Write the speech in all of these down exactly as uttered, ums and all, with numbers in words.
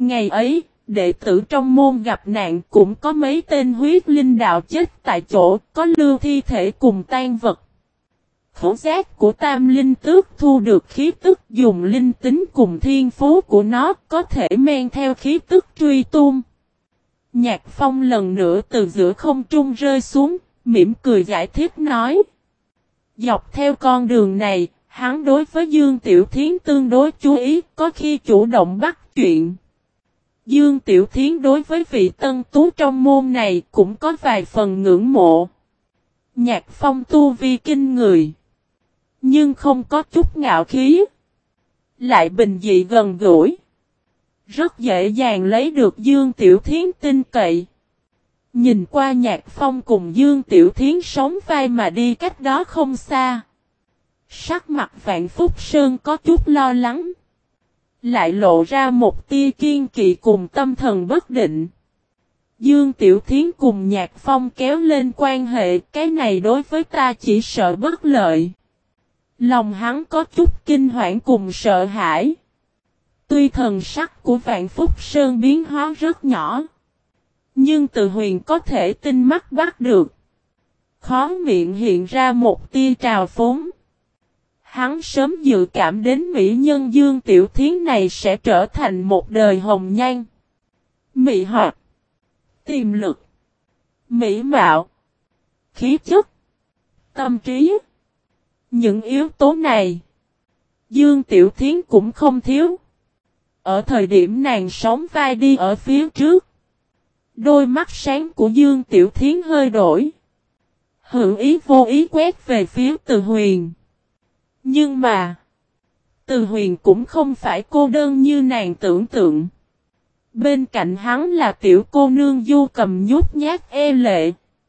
Ngày ấy, đệ tử trong môn gặp nạn cũng có mấy tên huyết linh đạo chết tại chỗ, có lưu thi thể cùng tan vật. Khẩu giác của tam linh tước thu được khí tức dùng linh tính cùng thiên phú của nó có thể men theo khí tức truy tung. Nhạc Phong lần nữa từ giữa không trung rơi xuống, mỉm cười giải thích nói. Dọc theo con đường này, hắn đối với Dương Tiểu Thiến tương đối chú ý, có khi chủ động bắt chuyện. Dương Tiểu Thiến đối với vị tân tú trong môn này cũng có vài phần ngưỡng mộ. Nhạc Phong tu vi kinh người, nhưng không có chút ngạo khí, lại bình dị gần gũi, rất dễ dàng lấy được Dương Tiểu Thiến tin cậy. Nhìn qua Nhạc Phong cùng Dương Tiểu Thiến sống vai mà đi cách đó không xa, sắc mặt Vạn Phúc Sơn có chút lo lắng, lại lộ ra một tia kiên kỵ cùng tâm thần bất định. Dương Tiểu Thiến cùng Nhạc Phong kéo lên quan hệ, cái này đối với ta chỉ sợ bất lợi. Lòng hắn có chút kinh hoảng cùng sợ hãi. Tuy thần sắc của Vạn Phúc Sơn biến hóa rất nhỏ, nhưng Từ Huyền có thể tinh mắt bắt được. Khó miệng hiện ra một tia trào phúng. Hắn sớm dự cảm đến mỹ nhân Dương Tiểu Thiến này sẽ trở thành một đời hồng nhan. Mị hoặc, tiềm lực, mỹ mạo, khí chất, tâm trí. Những yếu tố này, Dương Tiểu Thiến cũng không thiếu. Ở thời điểm nàng sống vai đi ở phía trước, đôi mắt sáng của Dương Tiểu Thiến hơi đổi. Hữu ý vô ý quét về phía Từ Huyền. Nhưng mà, Từ Huyền cũng không phải cô đơn như nàng tưởng tượng. Bên cạnh hắn là tiểu cô nương Du Cầm nhút nhát e lệ.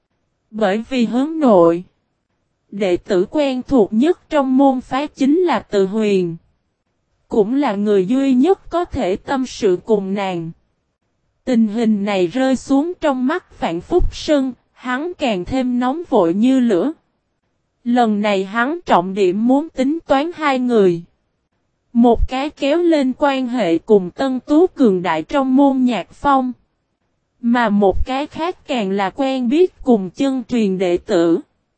Bởi vì hướng nội, đệ tử quen thuộc nhất trong môn phái chính là Từ Huyền. Cũng là người duy nhất có thể tâm sự cùng nàng. Tình hình này rơi xuống trong mắt Vạn Phúc Sơn, hắn càng thêm nóng vội như lửa. Lần này hắn trọng điểm muốn tính toán hai người. Một cái kéo lên quan hệ cùng Tân Tú cường đại trong môn Nhạc Phong. Mà một cái khác càng là quen biết cùng chân truyền đệ tử.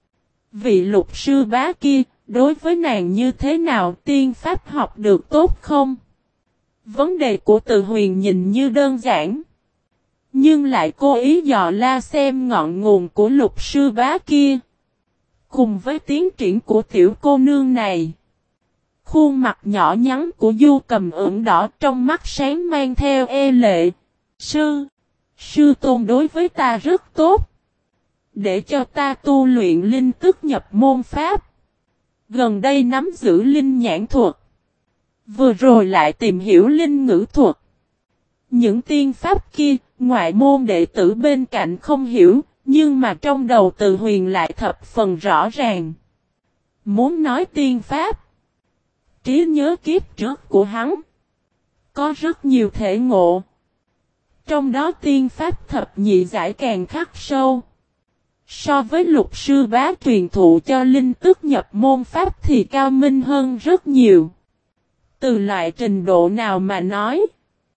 Vị lục sư bá kia, đối với nàng như thế nào, tiên pháp học được tốt không? Vấn đề của Từ Huyền nhìn như đơn giản, nhưng lại cố ý dò la xem ngọn nguồn của lục sư bá kia. Cùng với tiến triển của tiểu cô nương này, khuôn mặt nhỏ nhắn của Du Cầm ửng đỏ, trong mắt sáng mang theo e lệ. Sư, sư tôn đối với ta rất tốt, để cho ta tu luyện linh tức nhập môn pháp. Gần đây nắm giữ linh nhãn thuật, vừa rồi lại tìm hiểu linh ngữ thuật. Những tiên pháp kia, ngoại môn đệ tử bên cạnh không hiểu, nhưng mà trong đầu Từ Huyền lại thập phần rõ ràng. Muốn nói tiên pháp, trí nhớ kiếp trước của hắn có rất nhiều thể ngộ. Trong đó tiên pháp thập nhị giải càng khắc sâu. So với lục sư bá truyền thụ cho linh tức nhập môn pháp thì cao minh hơn rất nhiều. Từ loại trình độ nào mà nói,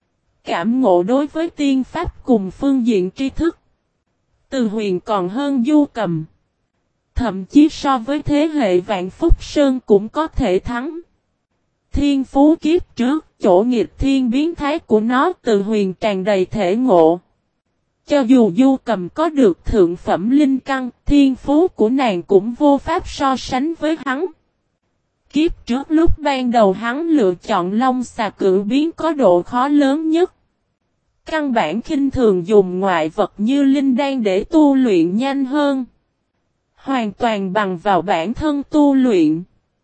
cảm ngộ đối với tiên pháp cùng phương diện tri thức, Từ Huyền còn hơn Du Cầm. Thậm chí so với thế hệ Vạn Phúc Sơn cũng có thể thắng. Thiên phú kiếp trước, chỗ nghịch thiên biến thái của nó, Từ Huyền tràn đầy thể ngộ. Cho dù Du Cầm có được thượng phẩm linh căn, thiên phú của nàng cũng vô pháp so sánh với hắn. Kiếp trước lúc ban đầu hắn lựa chọn Long Xà Cửu biến có độ khó lớn nhất. Căn bản khinh thường dùng ngoại vật như linh đan để tu luyện nhanh hơn. Hoàn toàn bằng vào bản thân tu luyện.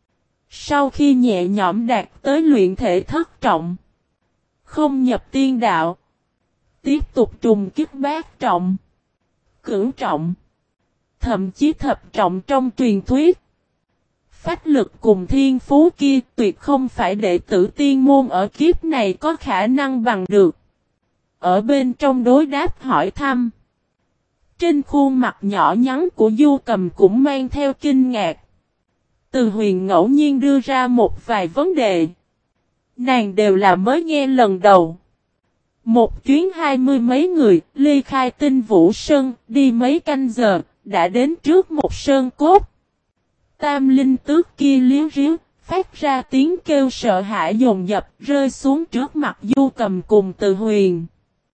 Sau khi nhẹ nhõm đạt tới luyện thể thất trọng, không nhập tiên đạo, tiếp tục trùng kích bát trọng, cửu trọng, thậm chí thập trọng trong truyền thuyết. Phách lực cùng thiên phú kia tuyệt không phải đệ tử tiên môn ở kiếp này có khả năng bằng được. Ở bên trong đối đáp hỏi thăm, trên khuôn mặt nhỏ nhắn của Du Cầm cũng mang theo kinh ngạc. Từ Huyền ngẫu nhiên đưa ra một vài vấn đề, nàng đều là mới nghe lần đầu. Một chuyến hai mươi mấy người, ly khai Tinh Vũ Sơn, đi mấy canh giờ, đã đến trước một sơn cốt. Tam linh tước kia liếu riếu, phát ra tiếng kêu sợ hãi dồn dập, rơi xuống trước mặt Du Cầm cùng Từ Huyền.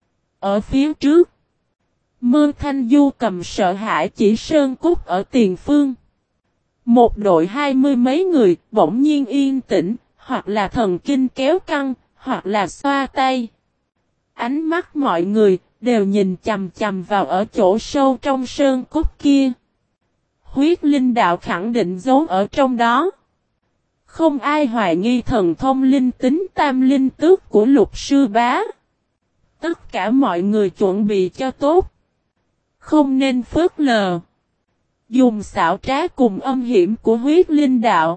Ở phía trước, Mơ Thanh Du Cầm sợ hãi chỉ sơn cốt ở tiền phương. Một đội hai mươi mấy người, bỗng nhiên yên tĩnh, hoặc là thần kinh kéo căng, hoặc là xoa tay. Ánh mắt mọi người đều nhìn chằm chằm vào ở chỗ sâu trong sơn cốt kia. Huyết linh đạo khẳng định giấu ở trong đó. Không ai hoài nghi thần thông linh tính tam linh tước của Lục sư bá. Tất cả mọi người chuẩn bị cho tốt. Không nên phớt lờ. Dùng xảo trá cùng âm hiểm của huyết linh đạo.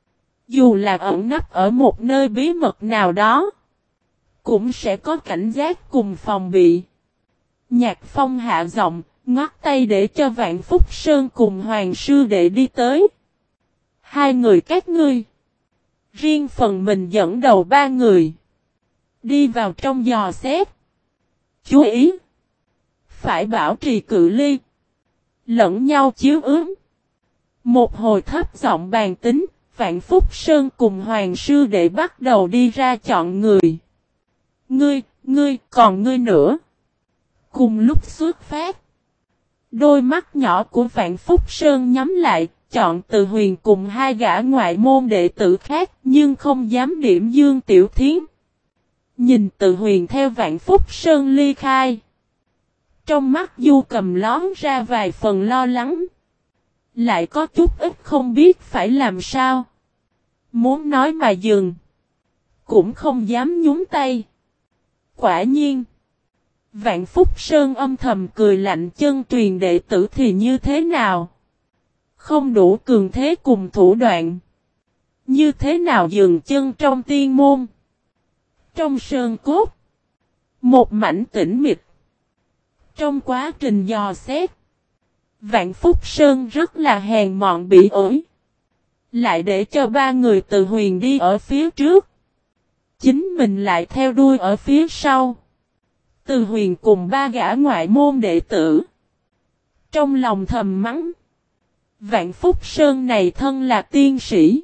Dù là ẩn nấp ở một nơi bí mật nào đó, cũng sẽ có cảnh giác cùng phòng bị. Nhạc Phong hạ giọng, ngoắt tay để cho Vạn Phúc Sơn cùng Hoàng sư đệ đi tới. Hai người các ngươi. Riêng phần mình dẫn đầu ba người. Đi vào trong dò xét. Chú ý. Phải bảo trì cự ly. Lẫn nhau chiếu ứng. Một hồi thấp giọng bàn tính, Vạn Phúc Sơn cùng Hoàng sư đệ bắt đầu đi ra chọn người. Ngươi, ngươi, còn ngươi nữa. Cùng lúc xuất phát. Đôi mắt nhỏ của Vạn Phúc Sơn nhắm lại, chọn Từ Huyền cùng hai gã ngoại môn đệ tử khác, nhưng không dám điểm Dương Tiểu Thiến. Nhìn Từ Huyền theo Vạn Phúc Sơn ly khai. Trong mắt Du Cầm lón ra vài phần lo lắng. Lại có chút ít không biết phải làm sao. Muốn nói mà dừng. Cũng không dám nhúng tay. Quả nhiên. Vạn Phúc Sơn âm thầm cười lạnh, chân truyền đệ tử thì như thế nào? Không đủ cường thế cùng thủ đoạn. Như thế nào dừng chân trong tiên môn? Trong sơn cốt. Một mảnh tĩnh mịch. Trong quá trình dò xét. Vạn Phúc Sơn rất là hèn mọn bị ổi. Lại để cho ba người Từ Huyền đi ở phía trước. Chính mình lại theo đuôi ở phía sau. Từ Huyền cùng ba gã ngoại môn đệ tử. Trong lòng thầm mắng. Vạn Phúc Sơn này thân là tiên sĩ.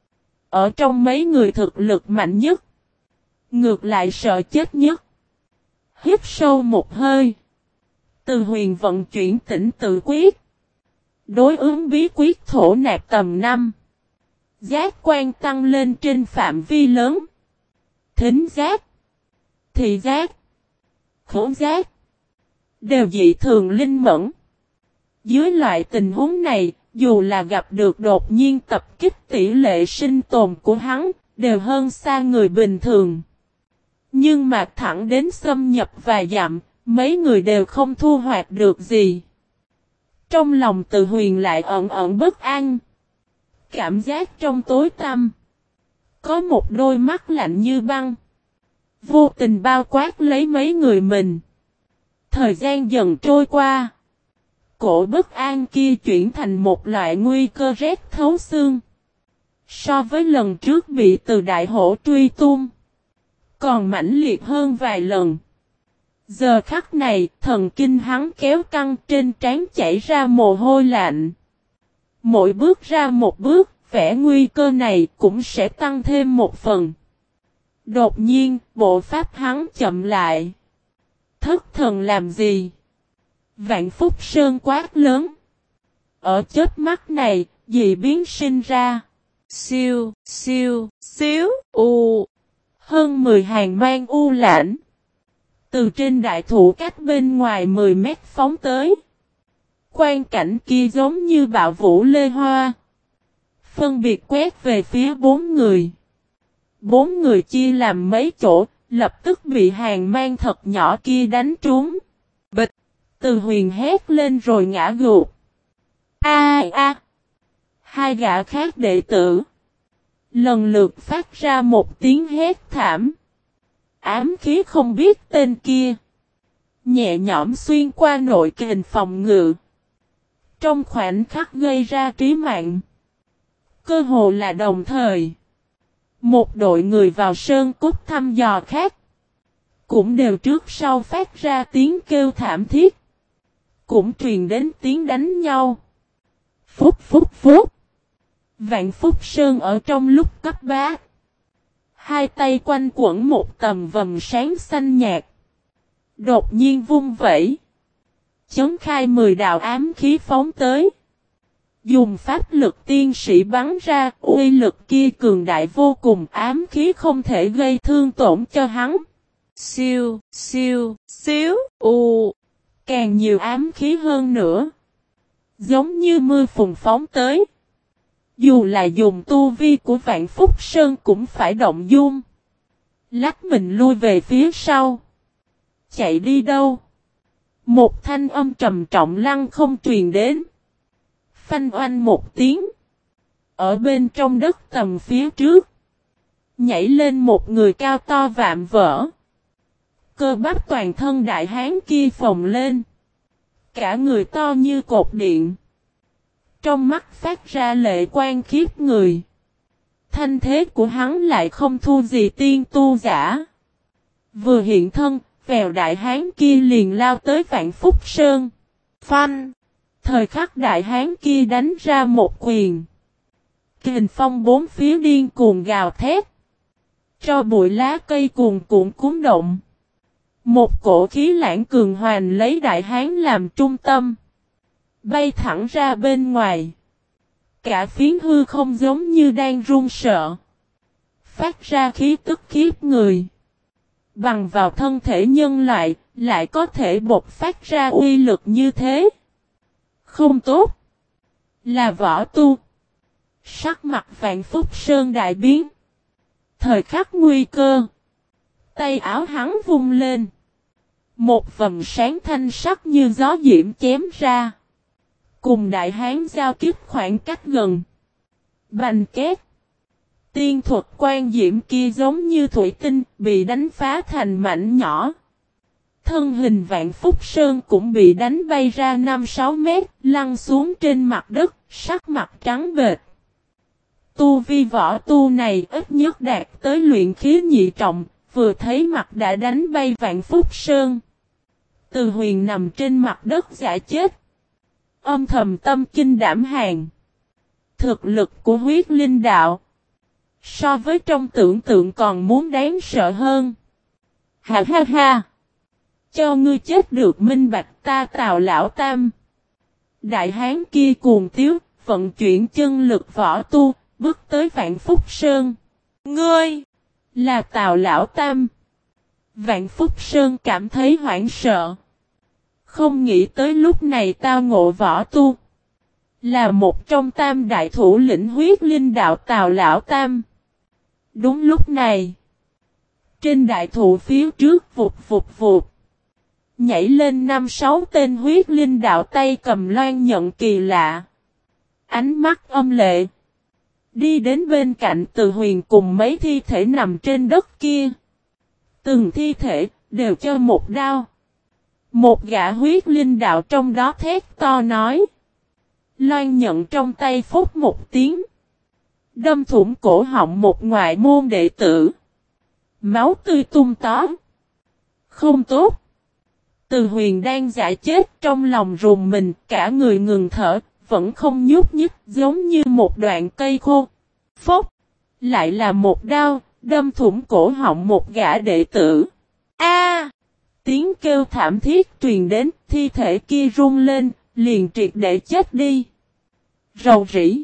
Ở trong mấy người thực lực mạnh nhất. Ngược lại sợ chết nhất. Hít sâu một hơi. Từ Huyền vận chuyển tỉnh tự quyết. Đối ứng bí quyết thổ nạp tầm năm. Giác quan tăng lên trên phạm vi lớn. Thính giác. Thị giác. Khẩu giác. Đều dị thường linh mẫn. Dưới loại tình huống này, dù là gặp được đột nhiên tập kích, tỷ lệ sinh tồn của hắn, đều hơn xa người bình thường. Nhưng mà thẳng đến xâm nhập vài dặm, mấy người đều không thu hoạch được gì. Trong lòng Từ Huyền lại ẩn ẩn bất an. Cảm giác trong tối tăm. Có một đôi mắt lạnh như băng. Vô tình bao quát lấy mấy người mình. Thời gian dần trôi qua. Cổ bất an kia chuyển thành một loại nguy cơ rét thấu xương. So với lần trước bị từ đại hổ truy tung. Còn mãnh liệt hơn vài lần. Giờ khắc này, thần kinh hắn kéo căng, trên trán chảy ra mồ hôi lạnh. Mỗi bước ra một bước, vẻ nguy cơ này cũng sẽ tăng thêm một phần. Đột nhiên, bộ pháp hắn chậm lại. Thất thần làm gì? Vạn Phúc Sơn quát lớn. Ở chớp mắt này, dị biến sinh ra. Siêu, siêu, xíu, u. Hơn mười hàng mang u lãnh. Từ trên đại thụ cách bên ngoài mười mét phóng tới. Quan cảnh kia giống như bạo vũ lê hoa. Phân biệt quét về phía bốn người. Bốn người chia làm mấy chỗ, lập tức bị hàng mang thật nhỏ kia đánh trúng. Bịch! Từ Huyền hét lên rồi ngã gục. A a! Hai gã khác đệ tử. Lần lượt phát ra một tiếng hét thảm. Ám khí không biết tên kia. Nhẹ nhõm xuyên qua nội kình phòng ngự. Trong khoảnh khắc gây ra trí mạng. Cơ hồ là đồng thời. Một đội người vào sơn cốt thăm dò khác. cũng đều trước sau phát ra tiếng kêu thảm thiết. Cũng truyền đến tiếng đánh nhau. Phúc phúc phúc. Vạn Phúc Sơn ở trong lúc cấp bá. Hai tay quanh quẩn một tầm vầng sáng xanh nhạt. Đột nhiên vung vẩy. Chấn khai mười đạo ám khí phóng tới. Dùng pháp lực tiên sĩ bắn ra, uy lực kia cường đại vô cùng, ám khí không thể gây thương tổn cho hắn. Siêu, siêu, xíu, u. Càng nhiều ám khí hơn nữa. Giống như mưa phùn phóng tới. Dù là dùng tu vi của Vạn Phúc Sơn cũng phải động dung. Lách mình lui về phía sau. Chạy đi đâu? Một thanh âm trầm trọng lăng không truyền đến. Phanh oanh một tiếng. Ở bên trong đất tầm phía trước. Nhảy lên một người cao to vạm vỡ. Cơ bắp toàn thân đại hán kia phồng lên. Cả người to như cột điện. Trong mắt phát ra lệ quan khiếp người. Thanh thế của hắn lại không thua gì tiên tu giả. Vừa hiện thân, vèo đại hán kia liền lao tới Vạn Phúc Sơn. Phanh! Thời khắc đại hán kia đánh ra một quyền. Kình phong bốn phía điên cuồng gào thét. Cho bụi lá cây cuồn cuộn cuốn động. Một cổ khí lãng cường hoành lấy đại hán làm trung tâm. Bay thẳng ra bên ngoài. Cả phiến hư không giống như đang run sợ. Phát ra khí tức khiếp người. Bằng vào thân thể nhân loại, lại có thể bộc phát ra uy lực như thế. Không tốt. Là võ tu. Sắc mặt Vạn Phúc Sơn đại biến. Thời khắc nguy cơ. Tay áo hắn vung lên. Một vầng sáng thanh sắc như gió diễm chém ra. Cùng đại hán giao kích khoảng cách gần. Bành két. Tiên thuật quan diễm kia giống như thủy tinh bị đánh phá thành mảnh nhỏ. Thân hình Vạn Phúc Sơn cũng bị đánh bay ra năm sáu mét, lăn xuống trên mặt đất, sắc mặt trắng bệch. Tu vi võ tu này ít nhất đạt tới luyện khí nhị trọng, vừa thấy mặt đã đánh bay Vạn Phúc Sơn. Từ Huyền nằm trên mặt đất giả chết. Âm thầm tâm kinh đảm hàng. Thực lực của huyết linh đạo. So với trong tưởng tượng còn muốn đáng sợ hơn. Ha ha ha. Cho ngươi chết được minh bạch ta Tào Lão Tam. Đại hán kia cuồng tiếu, vận chuyển chân lực võ tu, bước tới Vạn Phúc Sơn. Ngươi là Tào Lão Tam. Vạn Phúc Sơn cảm thấy hoảng sợ. Không nghĩ tới lúc này tao ngộ võ tu. Là một trong tam đại thủ lĩnh huyết linh đạo Tào Lão Tam. Đúng lúc này. Trên đại thụ phía trước vụt vụt vụt. Nhảy lên năm sáu tên huyết linh đạo tay cầm loan nhận kỳ lạ. Ánh mắt âm lệ. Đi đến bên cạnh Từ Huyền cùng mấy thi thể nằm trên đất kia. Từng thi thể đều cho một đao. Một gã huyết linh đạo trong đó thét to nói. Loan nhận trong tay phút một tiếng. Đâm thủng cổ họng một ngoại môn đệ tử. Máu tươi tung tó. Không tốt. Từ Huyền đang giả chết trong lòng rùng mình, cả người ngừng thở, vẫn không nhúc nhích, giống như một đoạn cây khô. Phốc, lại là một đao, đâm thủng cổ họng một gã đệ tử. A! Tiếng kêu thảm thiết truyền đến, thi thể kia rung lên, liền triệt để chết đi. Rầu rĩ.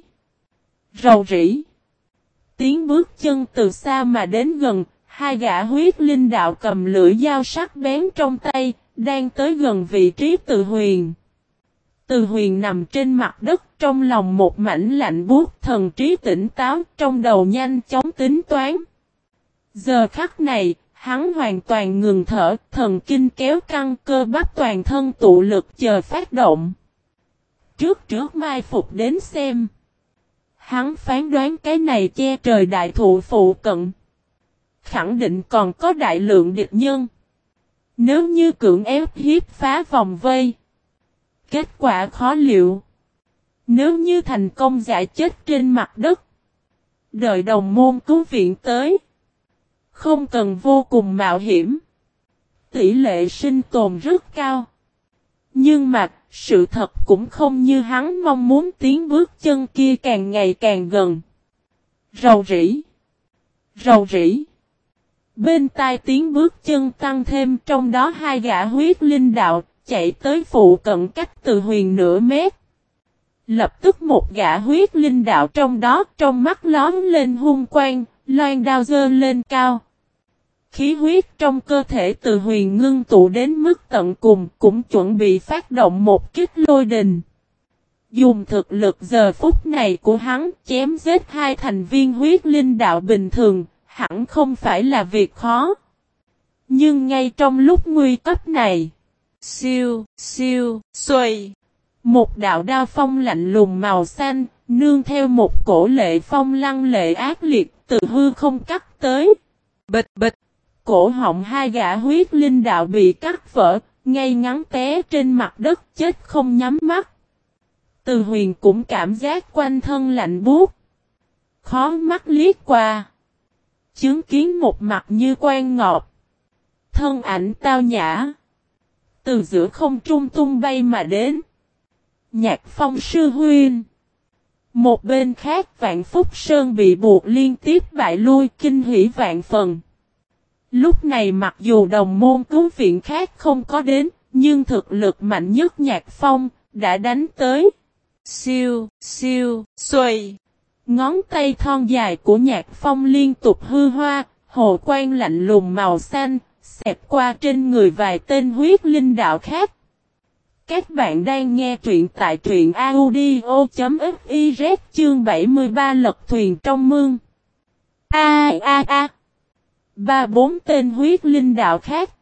Rầu rĩ. Tiếng bước chân từ xa mà đến gần, hai gã huyết linh đạo cầm lưỡi dao sắc bén trong tay, đang tới gần vị trí Từ Huyền. Từ Huyền nằm trên mặt đất, trong lòng một mảnh lạnh buốt, thần trí tỉnh táo, trong đầu nhanh chóng tính toán. Giờ khắc này, hắn hoàn toàn ngừng thở, thần kinh kéo căng, cơ bắp toàn thân tụ lực chờ phát động. Trước trước mai phục đến xem. Hắn phán đoán cái này che trời đại thụ phụ cận. Khẳng định còn có đại lượng địch nhân. Nếu như cưỡng ép hiếp phá vòng vây. Kết quả khó liệu. Nếu như thành công giải chết trên mặt đất. Đợi đồng môn cứu viện tới. Không cần vô cùng mạo hiểm. tỷ lệ sinh tồn rất cao. Nhưng mà, sự thật cũng không như hắn mong muốn, tiếng bước chân kia càng ngày càng gần. Rầu rĩ. Rầu rĩ. Bên tai tiếng bước chân tăng thêm, trong đó hai gã huyết linh đạo, chạy tới phụ cận cách Từ Huyền nửa mét. Lập tức một gã huyết linh đạo trong đó, trong mắt lóm lên hung quang, loan đao giơ lên cao. Khí huyết trong cơ thể Từ Huyền ngưng tụ đến mức tận cùng, cũng chuẩn bị phát động một kích lôi đình. Dùng thực lực giờ phút này của hắn chém giết hai thành viên huyết linh đạo bình thường, hẳn không phải là việc khó. Nhưng ngay trong lúc nguy cấp này, siêu, siêu, xuôi, một đạo đao phong lạnh lùng màu xanh, nương theo một cổ lệ phong lăng lệ ác liệt từ hư không cắt tới. Bịch bịch, cổ họng hai gã huyết linh đạo bị cắt vỡ, ngay ngắn té trên mặt đất chết không nhắm mắt. Từ Huyền cũng cảm giác quanh thân lạnh buốt. Khó mắt liếc qua. Chứng kiến một mặt như quan ngọc. Thân ảnh tao nhã. Từ giữa không trung tung bay mà đến. Nhạc Phong sư huynh. Một bên khác Vạn Phúc Sơn bị buộc liên tiếp bại lui, kinh hỉ vạn phần. Lúc này mặc dù đồng môn cứu viện khác không có đến, nhưng thực lực mạnh nhất Nhạc Phong đã đánh tới. Siêu, siêu, xuôi. Ngón tay thon dài của Nhạc Phong liên tục hư hoa, hồ quang lạnh lùng màu xanh, xẹt qua trên người vài tên huyết linh đạo khác. Các bạn đang nghe truyện tại truyện audio chấm fiz chương bảy mươi ba lật thuyền trong mương. A a a. Ba bốn tên huyết linh đạo khác.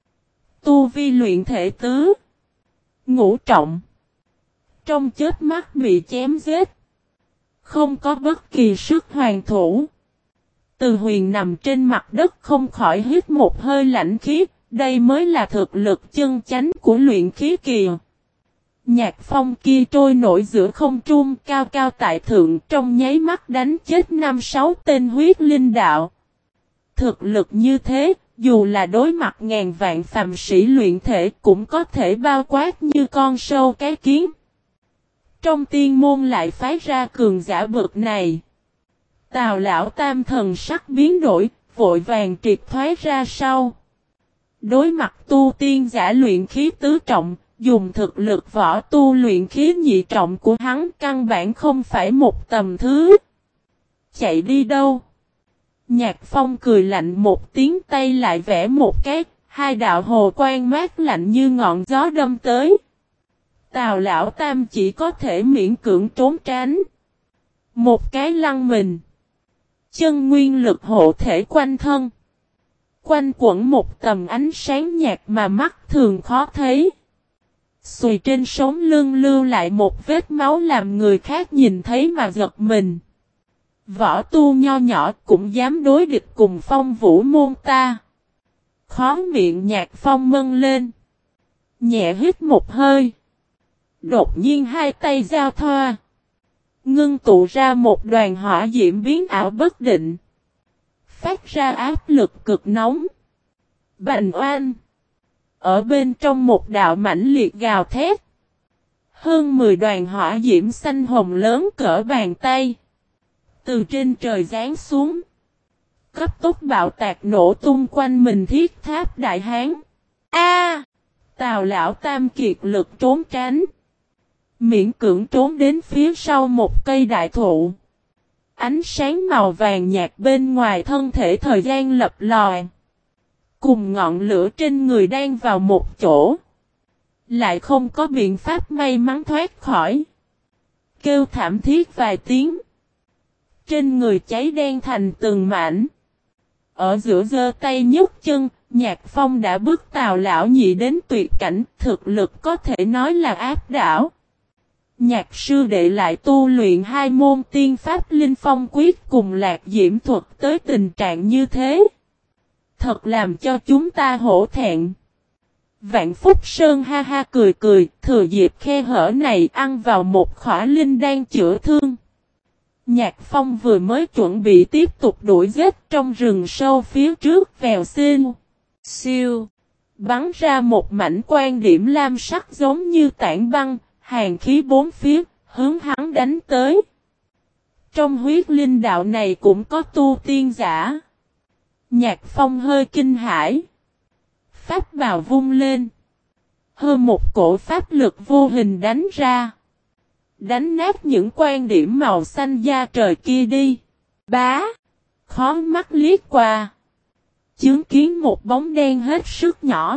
Tu vi luyện thể tứ. Ngũ trọng. Trong chết mắt bị chém giết. Không có bất kỳ sức hoàn thủ. Từ Huyền nằm trên mặt đất không khỏi hít một hơi lạnh khí. Đây mới là thực lực chân chánh của luyện khí kỳ. Nhạc Phong kia trôi nổi giữa không trung cao cao tại thượng, trong nháy mắt đánh chết năm sáu tên huyết linh đạo. Thực lực như thế, dù là đối mặt ngàn vạn phàm sĩ luyện thể cũng có thể bao quát như con sâu cái kiến. Trong tiên môn lại phái ra cường giả bậc này. Tào lão tam thần sắc biến đổi, vội vàng triệt thoái ra sau. Đối mặt tu tiên giả luyện khí tứ trọng, dùng thực lực võ tu luyện khí nhị trọng của hắn căn bản không phải một tầm thứ. Chạy đi đâu? Nhạc Phong cười lạnh một tiếng, tay lại vẽ một cái, hai đạo hồ quang mát lạnh như ngọn gió đâm tới. Tào lão tam chỉ có thể miễn cưỡng trốn tránh. Một cái lăn mình. Chân nguyên lực hộ thể quanh thân. Quanh quẩn một tầm ánh sáng nhạt mà mắt thường khó thấy. Xùi trên sống lưng lưu lại một vết máu làm người khác nhìn thấy mà giật mình. Võ tu nho nhỏ cũng dám đối địch cùng Phong Vũ môn ta. Khó miệng Nhạc Phong mân lên. Nhẹ hít một hơi. Đột nhiên hai tay giao thoa. Ngưng tụ ra một đoàn hỏa diễm biến ảo bất định. Phát ra áp lực cực nóng. Bành oanh. Ở bên trong một đạo mãnh liệt gào thét. Hơn mười đoàn hỏa diễm xanh hồng lớn cỡ bàn tay. Từ trên trời giáng xuống. Cấp tốc bạo tạc nổ tung quanh mình thiết tháp đại hán. A! Tào lão tam kiệt lực trốn tránh. Miễn cưỡng trốn đến phía sau một cây đại thụ. Ánh sáng màu vàng nhạt bên ngoài thân thể thời gian lập lòi. Cùng ngọn lửa trên người đang vào một chỗ. Lại không có biện pháp may mắn thoát khỏi. Kêu thảm thiết vài tiếng. Trên người cháy đen thành từng mảnh. Ở giữa giơ tay nhấc chân, Nhạc Phong đã bước Tào lão nhị đến tuyệt cảnh, thực lực có thể nói là áp đảo. Nhạc sư đệ lại tu luyện hai môn tiên pháp linh phong quyết cùng lạc diễm thuật tới tình trạng như thế. Thật làm cho chúng ta hổ thẹn. Vạn Phúc Sơn ha ha cười cười, thừa dịp khe hở này ăn vào một khỏa linh đang chữa thương. Nhạc Phong vừa mới chuẩn bị tiếp tục đuổi giết trong rừng sâu phía trước vèo xin. Siêu. bắn ra một mảnh quan điểm lam sắc giống như tảng băng, hàn khí bốn phía, hướng hắn đánh tới. Trong huyết linh đạo này cũng có tu tiên giả. Nhạc Phong hơi kinh hãi. Pháp bào vung lên. Hơn một cổ pháp lực vô hình đánh ra. Đánh nát những quan điểm màu xanh da trời kia đi. Bá. Khó mắt liếc qua. Chứng kiến một bóng đen hết sức nhỏ.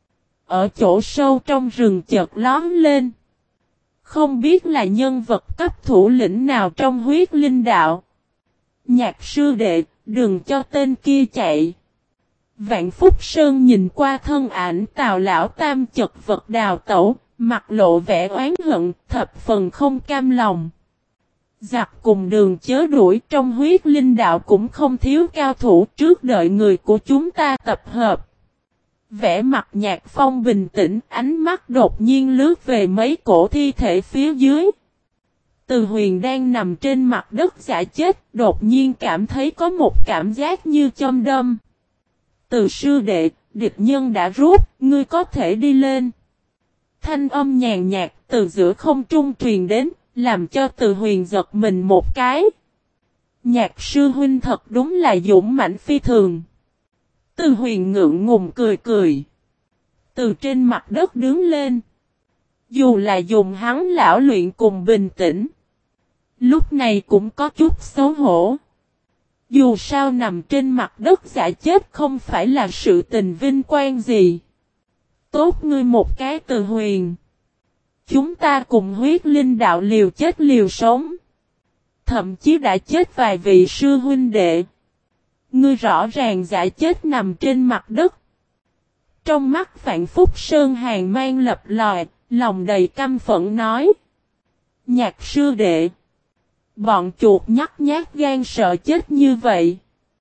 Ở chỗ sâu trong rừng chợt lóm lên. Không biết là nhân vật cấp thủ lĩnh nào trong huyết linh đạo. Nhạc sư đệ, đừng cho tên kia chạy. Vạn Phúc Sơn nhìn qua thân ảnh Tào lão tam chật vật đào tẩu, mặt lộ vẻ oán hận, thập phần không cam lòng. Giặc cùng đường chớ đuổi, trong huyết linh đạo cũng không thiếu cao thủ, trước đợi người của chúng ta tập hợp. Vẻ mặt Nhạc Phong bình tĩnh, ánh mắt đột nhiên lướt về mấy cổ thi thể phía dưới. Từ Huyền đang nằm trên mặt đất giả chết, đột nhiên cảm thấy có một cảm giác như châm đâm. Từ sư đệ, địch nhân đã rút, ngươi có thể đi lên. Thanh âm nhàn nhạt từ giữa không trung truyền đến, làm cho Từ Huyền giật mình một cái. Nhạc sư huynh thật đúng là dũng mãnh phi thường. Từ Huyền ngượng ngùng cười cười. Từ trên mặt đất đứng lên. Dù là dùng hắn lão luyện cùng bình tĩnh. Lúc này cũng có chút xấu hổ. Dù sao nằm trên mặt đất giả chết không phải là sự tình vinh quang gì. Tốt ngươi một cái Từ Huyền. Chúng ta cùng huyết linh đạo liều chết liều sống. Thậm chí đã chết vài vị sư huynh đệ. Ngươi rõ ràng giả chết nằm trên mặt đất. Trong mắt Vạn Phúc Sơn hàng mang lập lòi, lòng đầy căm phẫn nói. Nhạc sư đệ. Bọn chuột nhắt nhát gan sợ chết như vậy.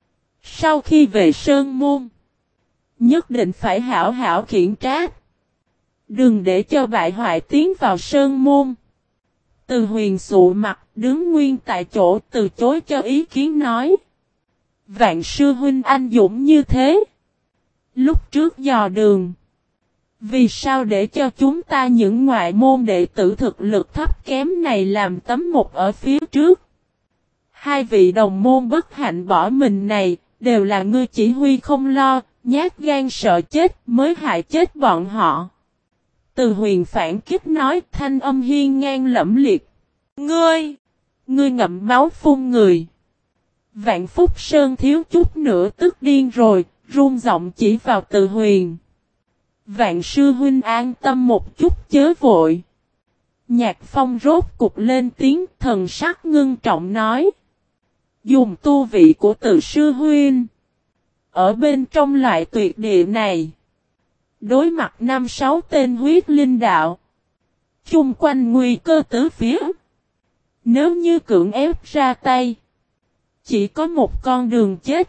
Sau khi về Sơn Môn, nhất định phải hảo hảo khiển trách. Đừng để cho bại hoại tiến vào Sơn Môn. Từ Huyền sụ mặt, đứng nguyên tại chỗ từ chối cho ý kiến nói. Vạn sư huynh anh dũng như thế. Lúc trước dò đường. Vì sao để cho chúng ta những ngoại môn đệ tử thực lực thấp kém này làm tấm một ở phía trước? Hai vị đồng môn bất hạnh bỏ mình này, đều là ngươi chỉ huy không lo, nhát gan sợ chết mới hại chết bọn họ. Từ Huyền phản kích nói, thanh âm hiên ngang lẫm liệt. Ngươi! Ngươi ngậm máu phun người. Vạn Phúc Sơn thiếu chút nữa tức điên rồi, run giọng chỉ vào Từ Huyền. Vạn sư huynh an tâm một chút chớ vội. Nhạc Phong rốt cục lên tiếng, thần sắc ngưng trọng nói. Dùng tu vị của Từ sư huynh. Ở bên trong loại tuyệt địa này. Đối mặt năm sáu tên huyết linh đạo. Chung quanh nguy cơ tứ phía. Nếu như cưỡng ép ra tay. Chỉ có một con đường chết.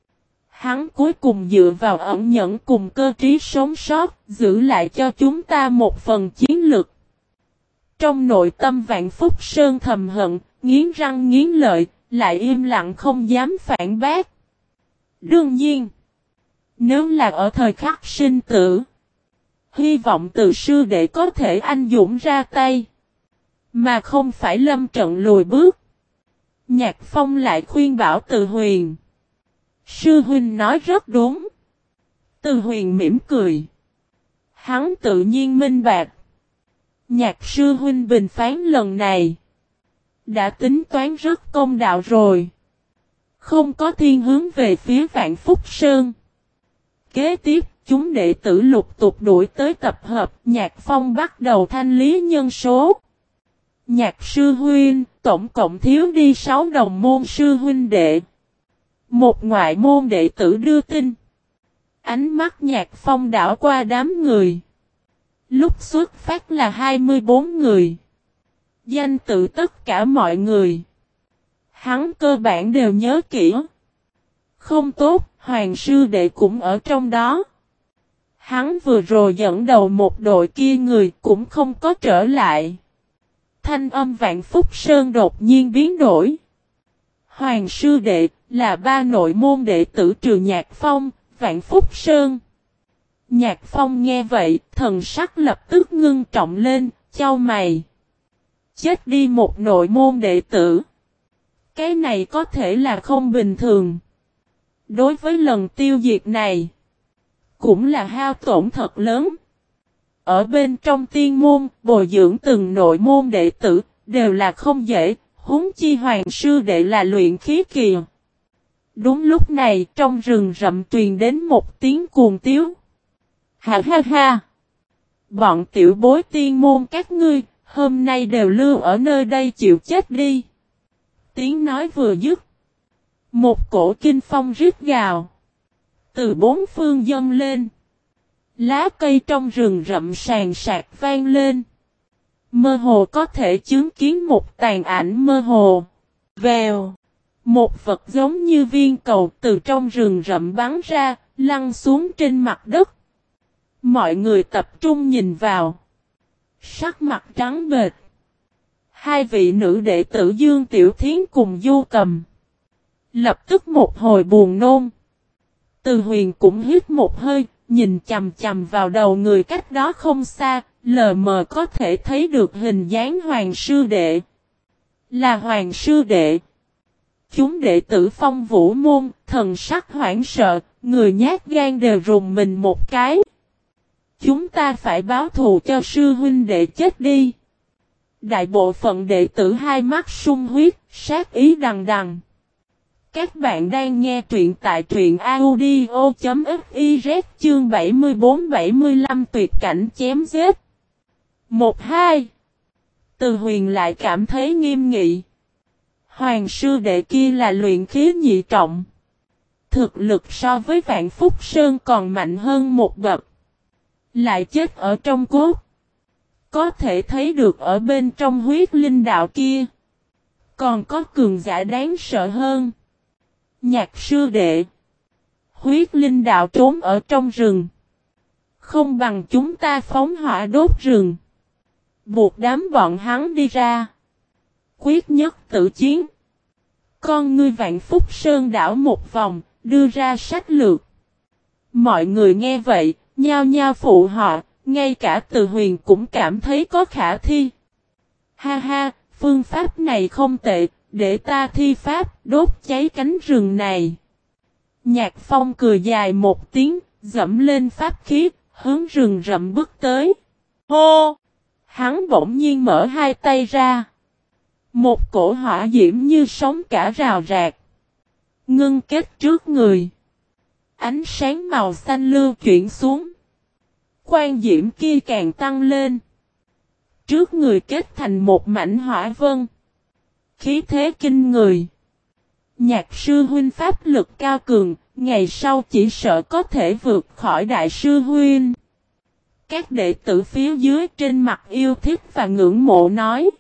Hắn cuối cùng dựa vào ẩn nhẫn cùng cơ trí sống sót, giữ lại cho chúng ta một phần chiến lực. Trong nội tâm Vạn Phúc Sơn thầm hận, nghiến răng nghiến lợi, lại im lặng không dám phản bác. Đương nhiên, nếu là ở thời khắc sinh tử, hy vọng Từ sư đệ có thể anh dũng ra tay, mà không phải lâm trận lùi bước. Nhạc Phong lại khuyên bảo Từ Huyền. Sư huynh nói rất đúng. Từ Huyền mỉm cười. Hắn tự nhiên minh bạch. Nhạc sư huynh bình phán lần này. Đã tính toán rất công đạo rồi. Không có thiên hướng về phía Vạn Phúc Sơn. Kế tiếp, chúng đệ tử lục tục đuổi tới tập hợp. Nhạc Phong bắt đầu thanh lý nhân số. Nhạc sư huynh, tổng cộng thiếu đi sáu đồng môn sư huynh đệ. Một ngoại môn đệ tử đưa tin. Ánh mắt Nhạc Phong đảo qua đám người. Lúc xuất phát là hai mươi bốn người. Danh tự tất cả mọi người. Hắn cơ bản đều nhớ kỹ. Không tốt, Hoàng sư đệ cũng ở trong đó. Hắn vừa rồi dẫn đầu một đội kia người cũng không có trở lại. Thanh âm Vạn Phúc Sơn đột nhiên biến đổi. Hoàng sư đệ là ba nội môn đệ tử trừ Nhạc Phong, Vạn Phúc Sơn. Nhạc Phong nghe vậy, thần sắc lập tức ngưng trọng lên, chau mày. Chết đi một nội môn đệ tử. Cái này có thể là không bình thường. Đối với lần tiêu diệt này, cũng là hao tổn thật lớn. Ở bên trong tiên môn, bồi dưỡng từng nội môn đệ tử, đều là không dễ, huống chi hoàng sư đệ là luyện khí kỳ. Đúng lúc này, trong rừng rậm truyền đến một tiếng cuồng tiếu. Ha ha ha! Bọn tiểu bối tiên môn các ngươi, hôm nay đều lưu ở nơi đây chịu chết đi. Tiếng nói vừa dứt. Một cổ kinh phong rít gào. Từ bốn phương dâng lên. Lá cây trong rừng rậm sàn sạc vang lên. Mơ hồ có thể chứng kiến một tàn ảnh mơ hồ. Vèo. Một vật giống như viên cầu từ trong rừng rậm bắn ra, lăn xuống trên mặt đất. Mọi người tập trung nhìn vào. Sắc mặt trắng bệch. Hai vị nữ đệ tử Dương Tiểu Thiến cùng Du Cầm. Lập tức một hồi buồn nôn. Từ Huyền cũng hít một hơi, nhìn chằm chằm vào đầu người cách đó không xa, lờ mờ có thể thấy được hình dáng Hoàng sư đệ. Là Hoàng sư đệ. Chúng đệ tử Phong Vũ môn, thần sắc hoảng sợ, người nhát gan đều rùng mình một cái. Chúng ta phải báo thù cho sư huynh đệ chết đi. Đại bộ phận đệ tử hai mắt sung huyết, sát ý đằng đằng. Các bạn đang nghe truyện tại truyện audio chấm fiz chương bảy mươi bốn bảy mươi lăm tuyệt cảnh chém giết. một hai. Từ Huyền lại cảm thấy nghiêm nghị. Hoàng sư đệ kia là luyện khí nhị trọng. Thực lực so với Vạn Phúc Sơn còn mạnh hơn một bậc. Lại chết ở trong cốt. Có thể thấy được ở bên trong huyết linh đạo kia. Còn có cường giả đáng sợ hơn. Nhạc sư đệ. Huyết linh đạo trốn ở trong rừng. Không bằng chúng ta phóng hỏa đốt rừng. Buộc đám bọn hắn đi ra. Quyết nhất tử chiến. Con ngươi Vạn Phúc Sơn đảo một vòng, đưa ra sách lược. Mọi người nghe vậy, nhao nhao phụ họ, ngay cả Từ Huyền cũng cảm thấy có khả thi. Ha ha, phương pháp này không tệ, để ta thi pháp, đốt cháy cánh rừng này. Nhạc Phong cười dài một tiếng, dẫm lên pháp khí, hướng rừng rậm bước tới. Hô! Hắn bỗng nhiên mở hai tay ra. Một cổ hỏa diễm như sóng cả rào rạc. Ngưng kết trước người. Ánh sáng màu xanh lưu chuyển xuống. Quang diễm kia càng tăng lên. Trước người kết thành một mảnh hỏa vân. Khí thế kinh người. Nhạc sư huynh pháp lực cao cường, ngày sau chỉ sợ có thể vượt khỏi đại sư huynh. Các đệ tử phía dưới trên mặt yêu thích và ngưỡng mộ nói.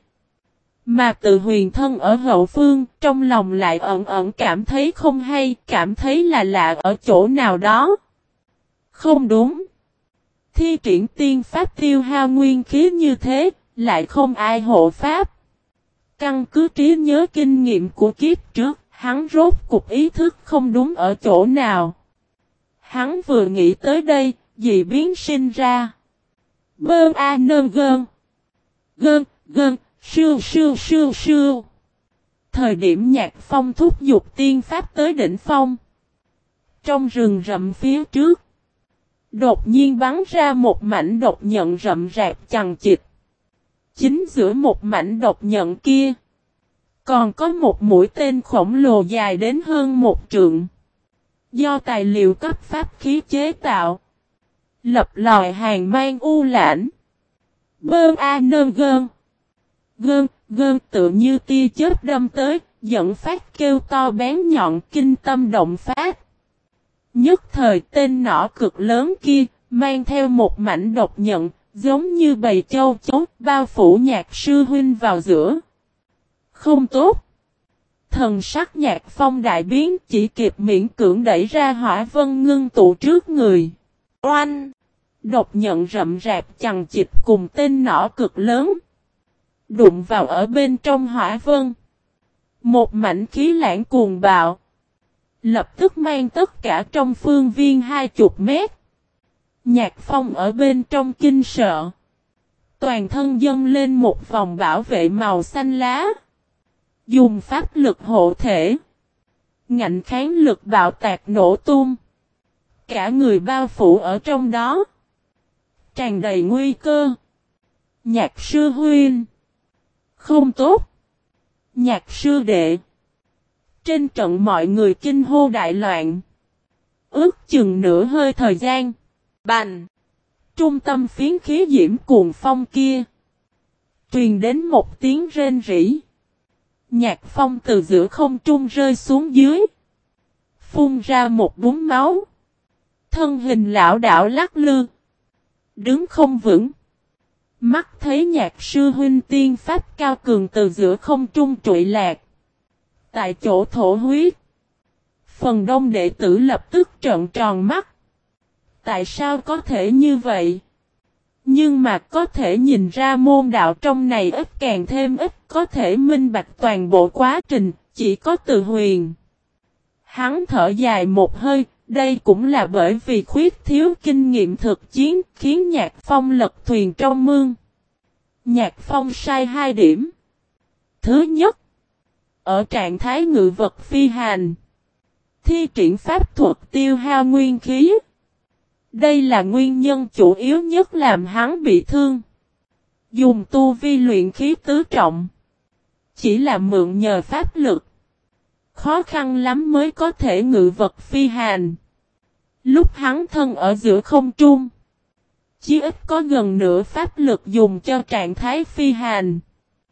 Mà Từ Huyền thân ở hậu phương, trong lòng lại ẩn ẩn cảm thấy không hay, cảm thấy là lạ ở chỗ nào đó. Không đúng. Thi triển tiên pháp tiêu hao nguyên khí như thế, lại không ai hộ pháp. Căn cứ trí nhớ kinh nghiệm của kiếp trước, hắn rốt cục ý thức không đúng ở chỗ nào. Hắn vừa nghĩ tới đây, dị biến sinh ra. Bơn a nơn gơn. Gơn, gơn, sưu sưu sưu sưu. Thời điểm Nhạc Phong thúc giục tiên pháp tới đỉnh phong. Trong rừng rậm phía trước. Đột nhiên bắn ra một mảnh độc nhận rậm rạp chằng chịt. Chính giữa một mảnh độc nhận kia. Còn có một mũi tên khổng lồ dài đến hơn một trượng. Do tài liệu cấp pháp khí chế tạo. Lập lòi hàng mang u lãnh. Bơn a nơn gơn. Gơn, gơn tự như tia chớp đâm tới, dẫn phát kêu to bén nhọn kinh tâm động phát. Nhất thời tên nỏ cực lớn kia, mang theo một mảnh độc nhận, giống như bầy châu chấu, bao phủ Nhạc sư huynh vào giữa. Không tốt. Thần sắc Nhạc Phong đại biến, chỉ kịp miễn cưỡng đẩy ra hỏa vân ngưng tụ trước người. Oanh! Độc nhận rậm rạp chằng chịt cùng tên nỏ cực lớn. Đụng vào ở bên trong hỏa vân. Một mảnh khí lãng cuồng bạo. Lập tức mang tất cả trong phương viên hai chục mét. Nhạc Phong ở bên trong kinh sợ. Toàn thân dâng lên một vòng bảo vệ màu xanh lá. Dùng pháp lực hộ thể. Ngạnh kháng lực bạo tạc nổ tung. Cả người bao phủ ở trong đó. Tràn đầy nguy cơ. Nhạc sư huynh. Không tốt. Nhạc sư đệ. Trên trận mọi người kinh hô đại loạn. Ước chừng nửa hơi thời gian. Bành. Trung tâm phiến khí diễm cuồng phong kia. Truyền đến một tiếng rên rỉ. Nhạc Phong từ giữa không trung rơi xuống dưới. Phun ra một búng máu. Thân hình lão đảo lắc lư. Đứng không vững. Mắt thấy nhạc sư huynh tiên pháp cao cường từ giữa không trung trụi lạc. Tại chỗ thổ huyết. Phần đông đệ tử lập tức trợn tròn mắt. Tại sao có thể như vậy? Nhưng mà có thể nhìn ra môn đạo trong này ít càng thêm ít có thể minh bạch toàn bộ quá trình, chỉ có Từ Huyền. Hắn thở dài một hơi, đây cũng là bởi vì khuyết thiếu kinh nghiệm thực chiến khiến Nhạc Phong lật thuyền trong mương. Nhạc Phong sai hai điểm. Thứ nhất, ở trạng thái ngự vật phi hành, thi triển pháp thuật tiêu hao nguyên khí. Đây là nguyên nhân chủ yếu nhất làm hắn bị thương. Dùng tu vi luyện khí tứ trọng. Chỉ là mượn nhờ pháp lực. Khó khăn lắm mới có thể ngự vật phi hành. Lúc hắn thân ở giữa không trung. Chỉ ít có gần nửa pháp lực dùng cho trạng thái phi hành.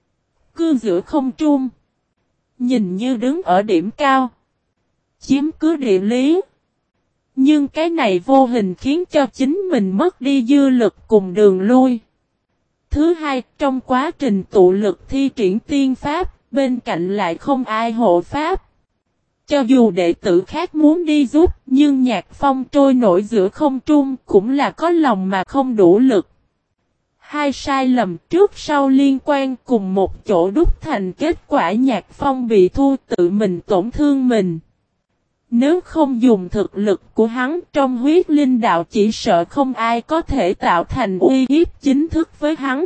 Cư giữa không trung. Nhìn như đứng ở điểm cao. Chiếm cứ địa lý. Nhưng cái này vô hình khiến cho chính mình mất đi dư lực cùng đường lui. Thứ hai, trong quá trình tụ lực thi triển tiên pháp, bên cạnh lại không ai hộ pháp. Cho dù đệ tử khác muốn đi giúp, nhưng Nhạc Phong trôi nổi giữa không trung cũng là có lòng mà không đủ lực. Hai sai lầm trước sau liên quan cùng một chỗ đúc thành kết quả Nhạc Phong bị thua tự mình tổn thương mình. Nếu không dùng thực lực của hắn trong huyết linh đạo chỉ sợ không ai có thể tạo thành uy hiếp chính thức với hắn.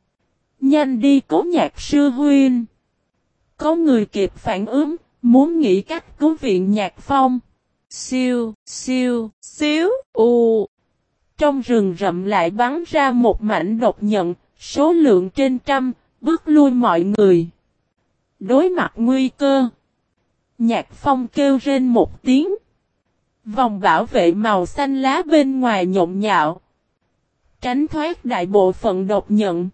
Nhanh đi cố Nhạc sư huynh. Có người kịp phản ứng, muốn nghĩ cách cứu viện Nhạc Phong. Siêu, siêu, xíu, u. Trong rừng rậm lại bắn ra một mảnh độc nhận, số lượng trên trăm, bước lui mọi người. Đối mặt nguy cơ. Nhạc Phong kêu rên một tiếng. Vòng bảo vệ màu xanh lá bên ngoài nhộn nhạo. Tránh thoát đại bộ phận độc nhận.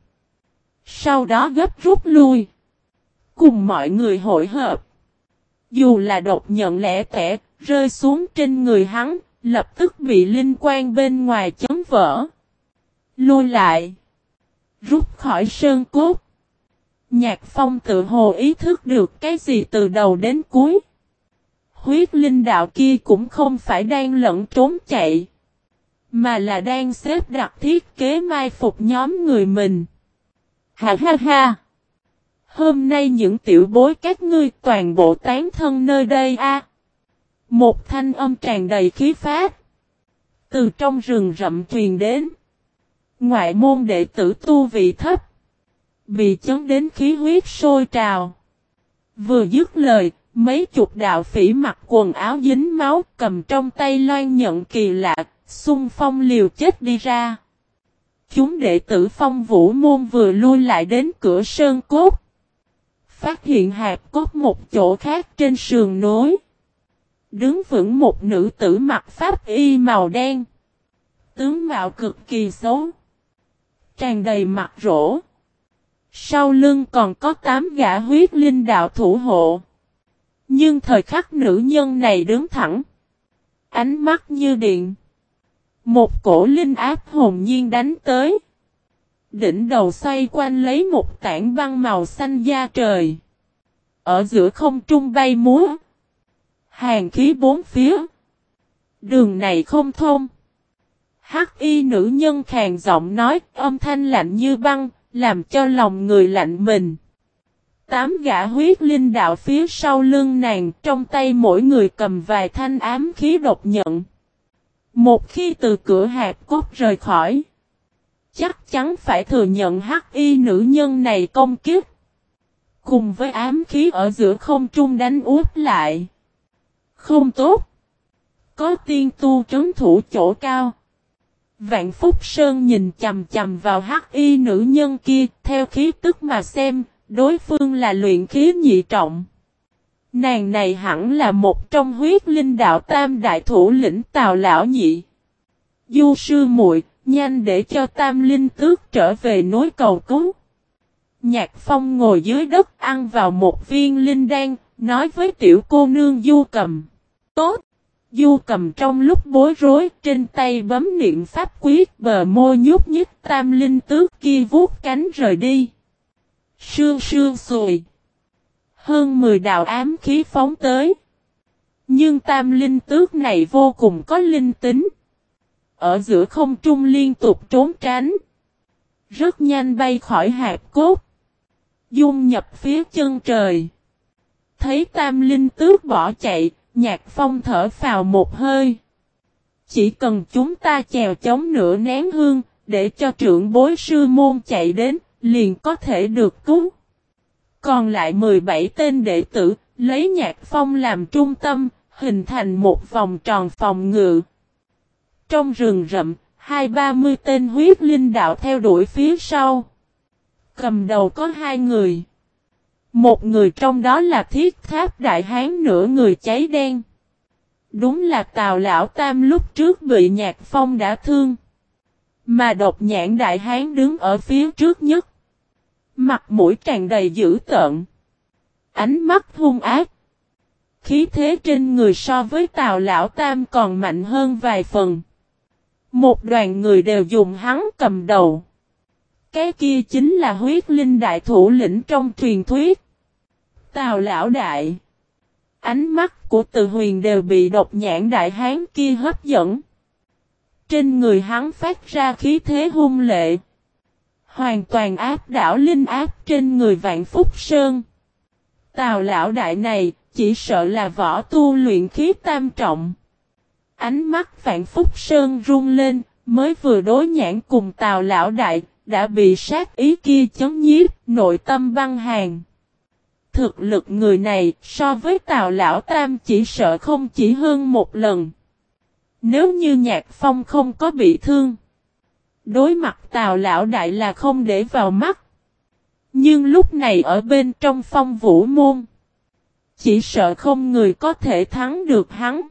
Sau đó gấp rút lui. Cùng mọi người hội hợp. Dù là độc nhận lẻ tẻ, rơi xuống trên người hắn, lập tức bị linh quan bên ngoài chấn vỡ. Lui lại. Rút khỏi sơn cốt. Nhạc Phong tự hồ ý thức được cái gì từ đầu đến cuối. Huyết linh đạo kia cũng không phải đang lẫn trốn chạy. Mà là đang xếp đặt thiết kế mai phục nhóm người mình. Ha ha ha. Hôm nay những tiểu bối các ngươi toàn bộ tán thân nơi đây a. À. Một thanh âm tràn đầy khí phát. Từ trong rừng rậm truyền đến. Ngoại môn đệ tử tu vị thấp. Bị chấn đến khí huyết sôi trào. Vừa dứt lời, mấy chục đạo phỉ mặc quần áo dính máu cầm trong tay loan nhận kỳ lạ, xung phong liều chết đi ra. Chúng đệ tử Phong Vũ môn vừa lui lại đến cửa sơn cốt. Phát hiện hạp cốt một chỗ khác trên sườn núi. Đứng vững một nữ tử mặc pháp y màu đen. Tướng mạo cực kỳ xấu. Tràn đầy mặt rỗ. Sau lưng còn có tám gã huyết linh đạo thủ hộ. Nhưng thời khắc nữ nhân này đứng thẳng. Ánh mắt như điện. Một cổ linh áp hồn nhiên đánh tới. Đỉnh đầu xoay quanh lấy một tảng băng màu xanh da trời. Ở giữa không trung bay múa. Hàn khí bốn phía. Đường này không thông. Hắc y nữ nhân khàn giọng nói, âm thanh lạnh như băng, làm cho lòng người lạnh mình. Tám gã huyết linh đạo phía sau lưng nàng, trong tay mỗi người cầm vài thanh ám khí độc nhận. Một khi từ cửa hạp cốt rời khỏi, chắc chắn phải thừa nhận hắc y nữ nhân này công kích. Cùng với ám khí ở giữa không trung đánh úp lại. Không tốt. Có tiên tu trấn thủ chỗ cao. Vạn Phúc Sơn nhìn chầm chầm vào hắc y nữ nhân kia, theo khí tức mà xem, đối phương là luyện khí nhị trọng. Nàng này hẳn là một trong huyết linh đạo tam đại thủ lĩnh Tào lão nhị. Du sư muội, nhanh để cho Tam Linh Tước trở về nối cầu cứu. Nhạc Phong ngồi dưới đất ăn vào một viên linh đan, nói với tiểu cô nương Du Cầm. Tốt! Du Cầm trong lúc bối rối, trên tay bấm niệm pháp quyết, bờ môi nhúc nhích, Tam Linh Tước kia vuốt cánh rời đi. Sương sương sùi. Hơn mười đạo ám khí phóng tới. Nhưng Tam Linh Tước này vô cùng có linh tính. Ở giữa không trung liên tục trốn tránh. Rất nhanh bay khỏi hạp cốt. Dung nhập phía chân trời. Thấy Tam Linh Tước bỏ chạy, Nhạc Phong thở phào một hơi. Chỉ cần chúng ta chèo chống nửa nén hương, để cho trưởng bối sư môn chạy đến, liền có thể được cứu. Còn lại mười bảy tên đệ tử, lấy Nhạc Phong làm trung tâm, hình thành một vòng tròn phòng ngự. Trong rừng rậm, hai ba mươi tên huyết linh đạo theo đuổi phía sau. Cầm đầu có hai người. Một người trong đó là Thiết Tháp Đại Hán, nửa người cháy đen. Đúng là Tào Lão Tam lúc trước bị Nhạc Phong đã thương. Mà Độc Nhãn Đại Hán đứng ở phía trước nhất. Mặt mũi tràn đầy dữ tợn. Ánh mắt hung ác. Khí thế trên người so với Tào Lão Tam còn mạnh hơn vài phần. Một đoàn người đều dùng hắn cầm đầu. Cái kia chính là huyết linh đại thủ lĩnh trong truyền thuyết. Tào Lão Đại. Ánh mắt của Từ Huyền đều bị Độc Nhãn Đại Hán kia hấp dẫn. Trên người hắn phát ra khí thế hung lệ. Hoàn toàn áp đảo linh áp trên người Vạn Phúc Sơn. Tào Lão Đại này chỉ sợ là võ tu luyện khí tam trọng. Ánh mắt Vạn Phúc Sơn rung lên, mới vừa đối nhãn cùng Tào Lão Đại, đã bị sát ý kia chấn nhiếp, nội tâm băng hàn. Thực lực người này so với Tào Lão Tam chỉ sợ không chỉ hơn một lần. Nếu như Nhạc Phong không có bị thương, đối mặt Tào Lão Đại là không để vào mắt. Nhưng lúc này ở bên trong Phong Vũ Môn, chỉ sợ không người có thể thắng được hắn.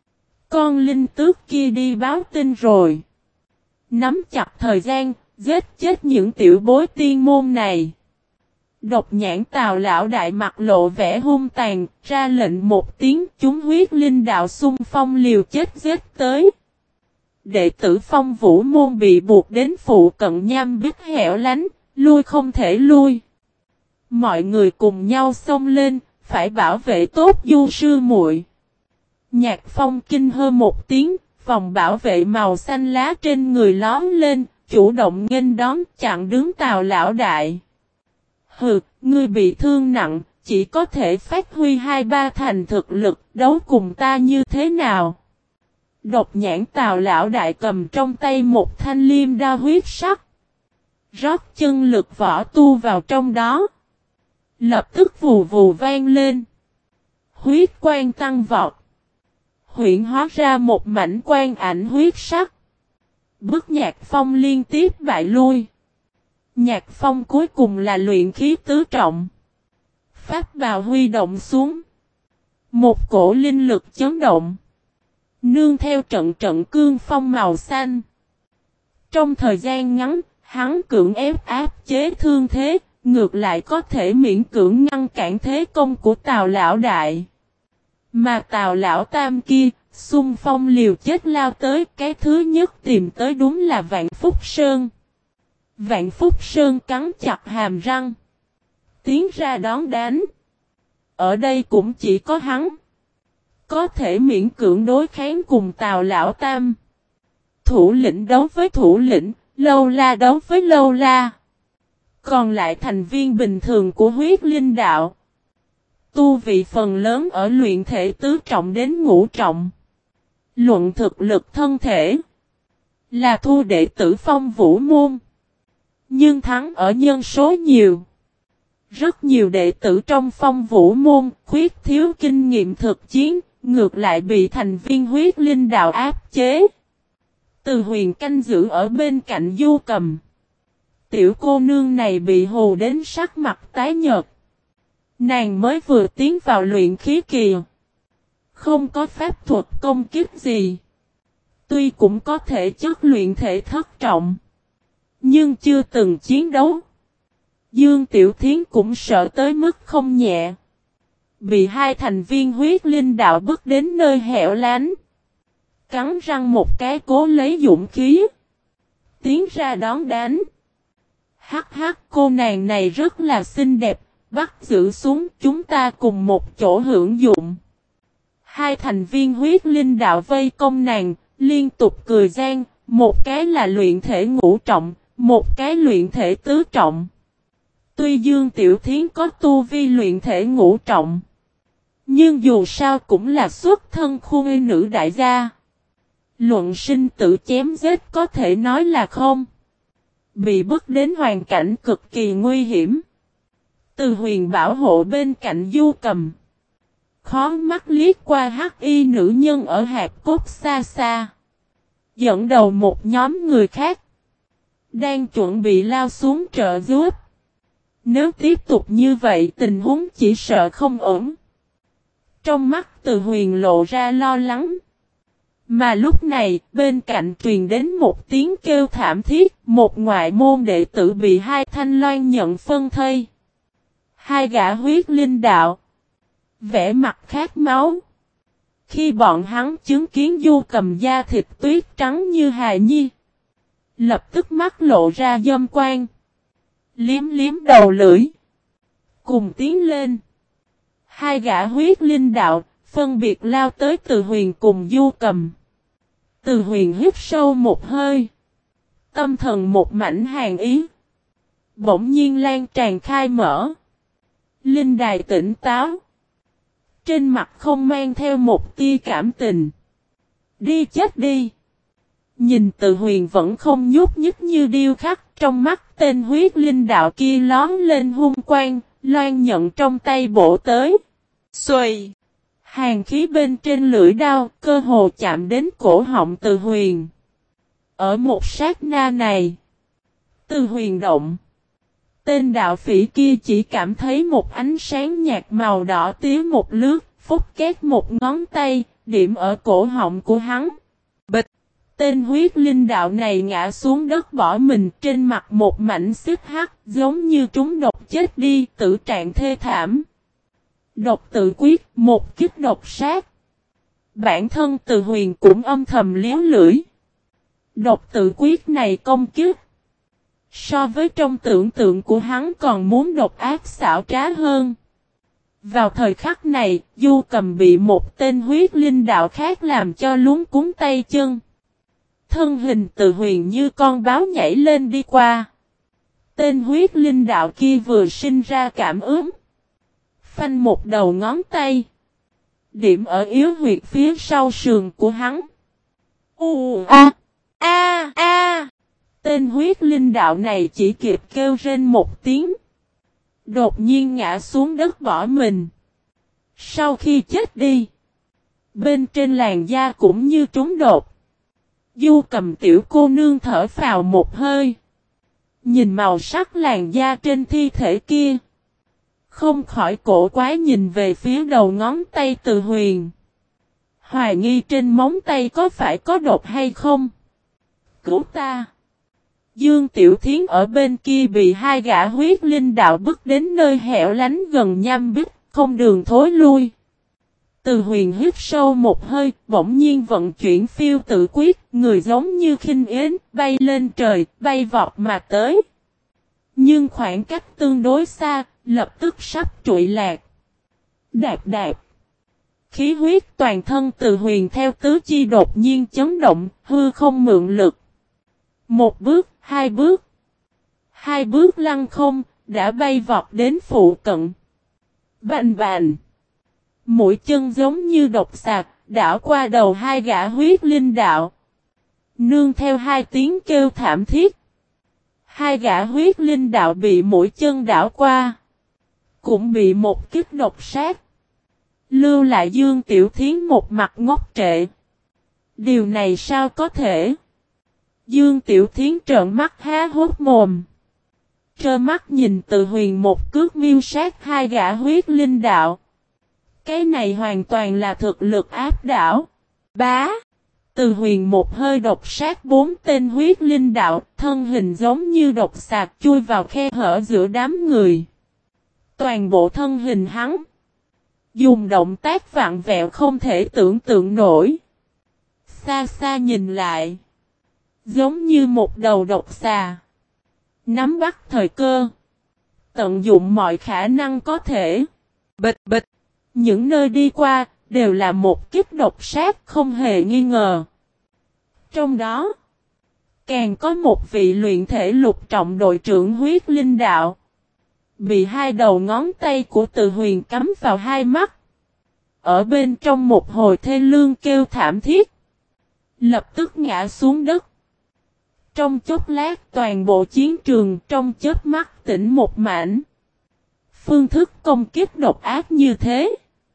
Con linh tước kia đi báo tin rồi. Nắm chặt thời gian, giết chết những tiểu bối tiên môn này. Độc Nhãn Tào Lão Đại mặt lộ vẻ hung tàn, ra lệnh một tiếng, chúng huyết linh đạo xung phong liều chết giết tới. Đệ tử Phong Vũ Môn bị buộc đến phụ cận nham bích hẻo lánh, lui không thể lui. Mọi người cùng nhau xông lên, phải bảo vệ tốt Du sư muội. Nhạc Phong kinh hơ một tiếng, vòng bảo vệ màu xanh lá trên người lóm lên, chủ động nghênh đón chặn đứng Tào Lão Đại. Hừ, ngươi bị thương nặng, chỉ có thể phát huy hai ba thành thực lực, đấu cùng ta như thế nào? Độc Nhãn Tào Lão Đại cầm trong tay một thanh liêm đao huyết sắc. Rót chân lực võ tu vào trong đó. Lập tức vù vù vang lên. Huyết quang tăng vọt. Huyễn hóa ra một mảnh quang ảnh huyết sắc. Bức Nhạc Phong liên tiếp bại lui. Nhạc Phong cuối cùng là luyện khí tứ trọng. Pháp bào huy động xuống. Một cổ linh lực chấn động. Nương theo trận trận cương phong màu xanh. Trong thời gian ngắn, hắn cưỡng ép áp chế thương thế, ngược lại có thể miễn cưỡng ngăn cản thế công của Tào Lão Đại. Mà Tào Lão Tam kia, xung phong liều chết lao tới, cái thứ nhất tìm tới đúng là Vạn Phúc Sơn. Vạn Phúc Sơn cắn chặt hàm răng. Tiến ra đón đánh. Ở đây cũng chỉ có hắn có thể miễn cưỡng đối kháng cùng Tào Lão Tam. Thủ lĩnh đấu với thủ lĩnh, Lâu La đấu với Lâu La. Còn lại thành viên bình thường của huyết linh đạo. Tu vị phần lớn ở luyện thể tứ trọng đến ngũ trọng. Luận thực lực thân thể, là thua đệ tử Phong Vũ môn. Nhưng thắng ở nhân số nhiều. Rất nhiều đệ tử trong Phong Vũ môn khuyết thiếu kinh nghiệm thực chiến, ngược lại bị thành viên huyết linh đạo áp chế. Từ Huyền canh giữ ở bên cạnh Du Cầm. Tiểu cô nương này bị hù đến sắc mặt tái nhợt. Nàng mới vừa tiến vào luyện khí kỳ. Không có pháp thuật công kích gì. Tuy cũng có thể chất luyện thể thất trọng. Nhưng chưa từng chiến đấu. Dương Tiểu Thiến cũng sợ tới mức không nhẹ. Bị hai thành viên huyết linh đạo bước đến nơi hẻo lánh. Cắn răng một cái cố lấy dũng khí. Tiến ra đón đánh. Hắc hắc, cô nàng này rất là xinh đẹp. Bắt giữ xuống, chúng ta cùng một chỗ hưởng dụng. Hai thành viên huyết linh đạo vây công nàng, liên tục cười gian. Một cái là luyện thể ngũ trọng, một cái luyện thể tứ trọng. Tuy Dương Tiểu Thiến có tu vi luyện thể ngũ trọng, nhưng dù sao cũng là xuất thân khuê nữ đại gia. Luận sinh tử chém giết có thể nói là không. Bị bước đến hoàn cảnh cực kỳ nguy hiểm. Từ Huyền bảo hộ bên cạnh Du Cầm. Khó mắt liếc qua hắc y nữ nhân ở hạp cốt xa xa. Dẫn đầu một nhóm người khác. Đang chuẩn bị lao xuống trợ giúp. Nếu tiếp tục như vậy tình huống chỉ sợ không ổn. Trong mắt Từ Huyền lộ ra lo lắng. Mà lúc này bên cạnh truyền đến một tiếng kêu thảm thiết. Một ngoại môn đệ tử bị hai thanh loan nhận phân thây. Hai gã huyết linh đạo. Vẻ mặt khát máu. Khi bọn hắn chứng kiến Du Cầm da thịt tuyết trắng như hài nhi. Lập tức mắt lộ ra dâm quan. Liếm liếm đầu lưỡi. Cùng tiến lên. Hai gã huyết linh đạo, phân biệt lao tới Từ Huyền cùng Du Cầm. Từ Huyền hít sâu một hơi. Tâm thần một mảnh hàn ý. Bỗng nhiên lan tràn khai mở. Linh đài tỉnh táo. Trên mặt không mang theo một tia cảm tình. Đi chết đi. Nhìn Từ Huyền vẫn không nhúc nhích như điêu khắc. Trong mắt tên huyết linh đạo kia lón lên hung quang. Loan nhận trong tay bổ tới. Xuôi. Hàn khí bên trên lưỡi đao. Cơ hồ chạm đến cổ họng Từ Huyền. Ở một sát na này. Từ Huyền động. Tên đạo phỉ kia chỉ cảm thấy một ánh sáng nhạt màu đỏ tía một lướt, phút két một ngón tay, điểm ở cổ họng của hắn. Bịch! Tên huyết linh đạo này ngã xuống đất bỏ mình trên mặt một mảnh xích hắc, giống như trúng độc chết đi, tử trạng thê thảm. Độc tự quyết, một kích độc sát. Bản thân Từ Huyền cũng âm thầm liếu lưỡi. Độc tự quyết này công kiếp. So với trong tưởng tượng của hắn còn muốn độc ác xảo trá hơn. Vào thời khắc này, Du Cầm bị một tên huyết linh đạo khác làm cho luống cuống tay chân. Thân hình Từ Huyền như con báo nhảy lên đi qua. Tên huyết linh đạo kia vừa sinh ra cảm ứng. Phanh một đầu ngón tay. Điểm ở yếu huyệt phía sau sườn của hắn. U a a a. Tên huyết linh đạo này chỉ kịp kêu rên một tiếng. Đột nhiên ngã xuống đất bỏ mình. Sau khi chết đi. Bên trên làn da cũng như trúng đột. Du Cầm tiểu cô nương thở phào một hơi. Nhìn màu sắc làn da trên thi thể kia. Không khỏi cổ quái nhìn về phía đầu ngón tay Từ Huyền. Hoài nghi trên móng tay có phải có độc hay không? Cứu ta! Dương Tiểu Thiến ở bên kia bị hai gã huyết linh đạo bước đến nơi hẻo lánh gần nham bích, không đường thối lui. Từ Huyền hít sâu một hơi, bỗng nhiên vận chuyển phiêu tự quyết, người giống như khinh yến, bay lên trời, bay vọt mà tới. Nhưng khoảng cách tương đối xa, lập tức sắp trụi lạc. Đạp đạp. Khí huyết toàn thân Từ Huyền theo tứ chi đột nhiên chấn động, hư không mượn lực. Một bước, hai bước. Hai bước lăng không, đã bay vọt đến phụ cận. Bành bành. Mũi chân giống như độc sạc, đảo qua đầu hai gã huyết linh đạo. Nương theo hai tiếng kêu thảm thiết. Hai gã huyết linh đạo bị mũi chân đảo qua. Cũng bị một kích độc sát. Lưu lại Dương Tiểu Thiến một mặt ngốc trệ. Điều này sao có thể? Dương Tiểu Thiến trợn mắt há hốt mồm. Trơ mắt nhìn Từ Huyền một cước miêu sát hai gã huyết linh đạo. Cái này hoàn toàn là thực lực áp đảo. Bá. Từ Huyền một hơi độc sát bốn tên huyết linh đạo, thân hình giống như độc sạc chui vào khe hở giữa đám người. Toàn bộ thân hình hắn dùng động tác vặn vẹo không thể tưởng tượng nổi. Xa xa nhìn lại, giống như một đầu độc xà. Nắm bắt thời cơ, tận dụng mọi khả năng có thể. Bịch bịch, những nơi đi qua đều là một kích độc sát không hề nghi ngờ. Trong đó, càng có một vị luyện thể lục trọng đội trưởng huyết linh đạo. Bị hai đầu ngón tay của Từ Huyền cắm vào hai mắt. Ở bên trong một hồi thê lương kêu thảm thiết. Lập tức ngã xuống đất. Trong chốc lát toàn bộ chiến trường trong chớp mắt tỉnh một mảnh. Phương thức công kích độc ác như thế.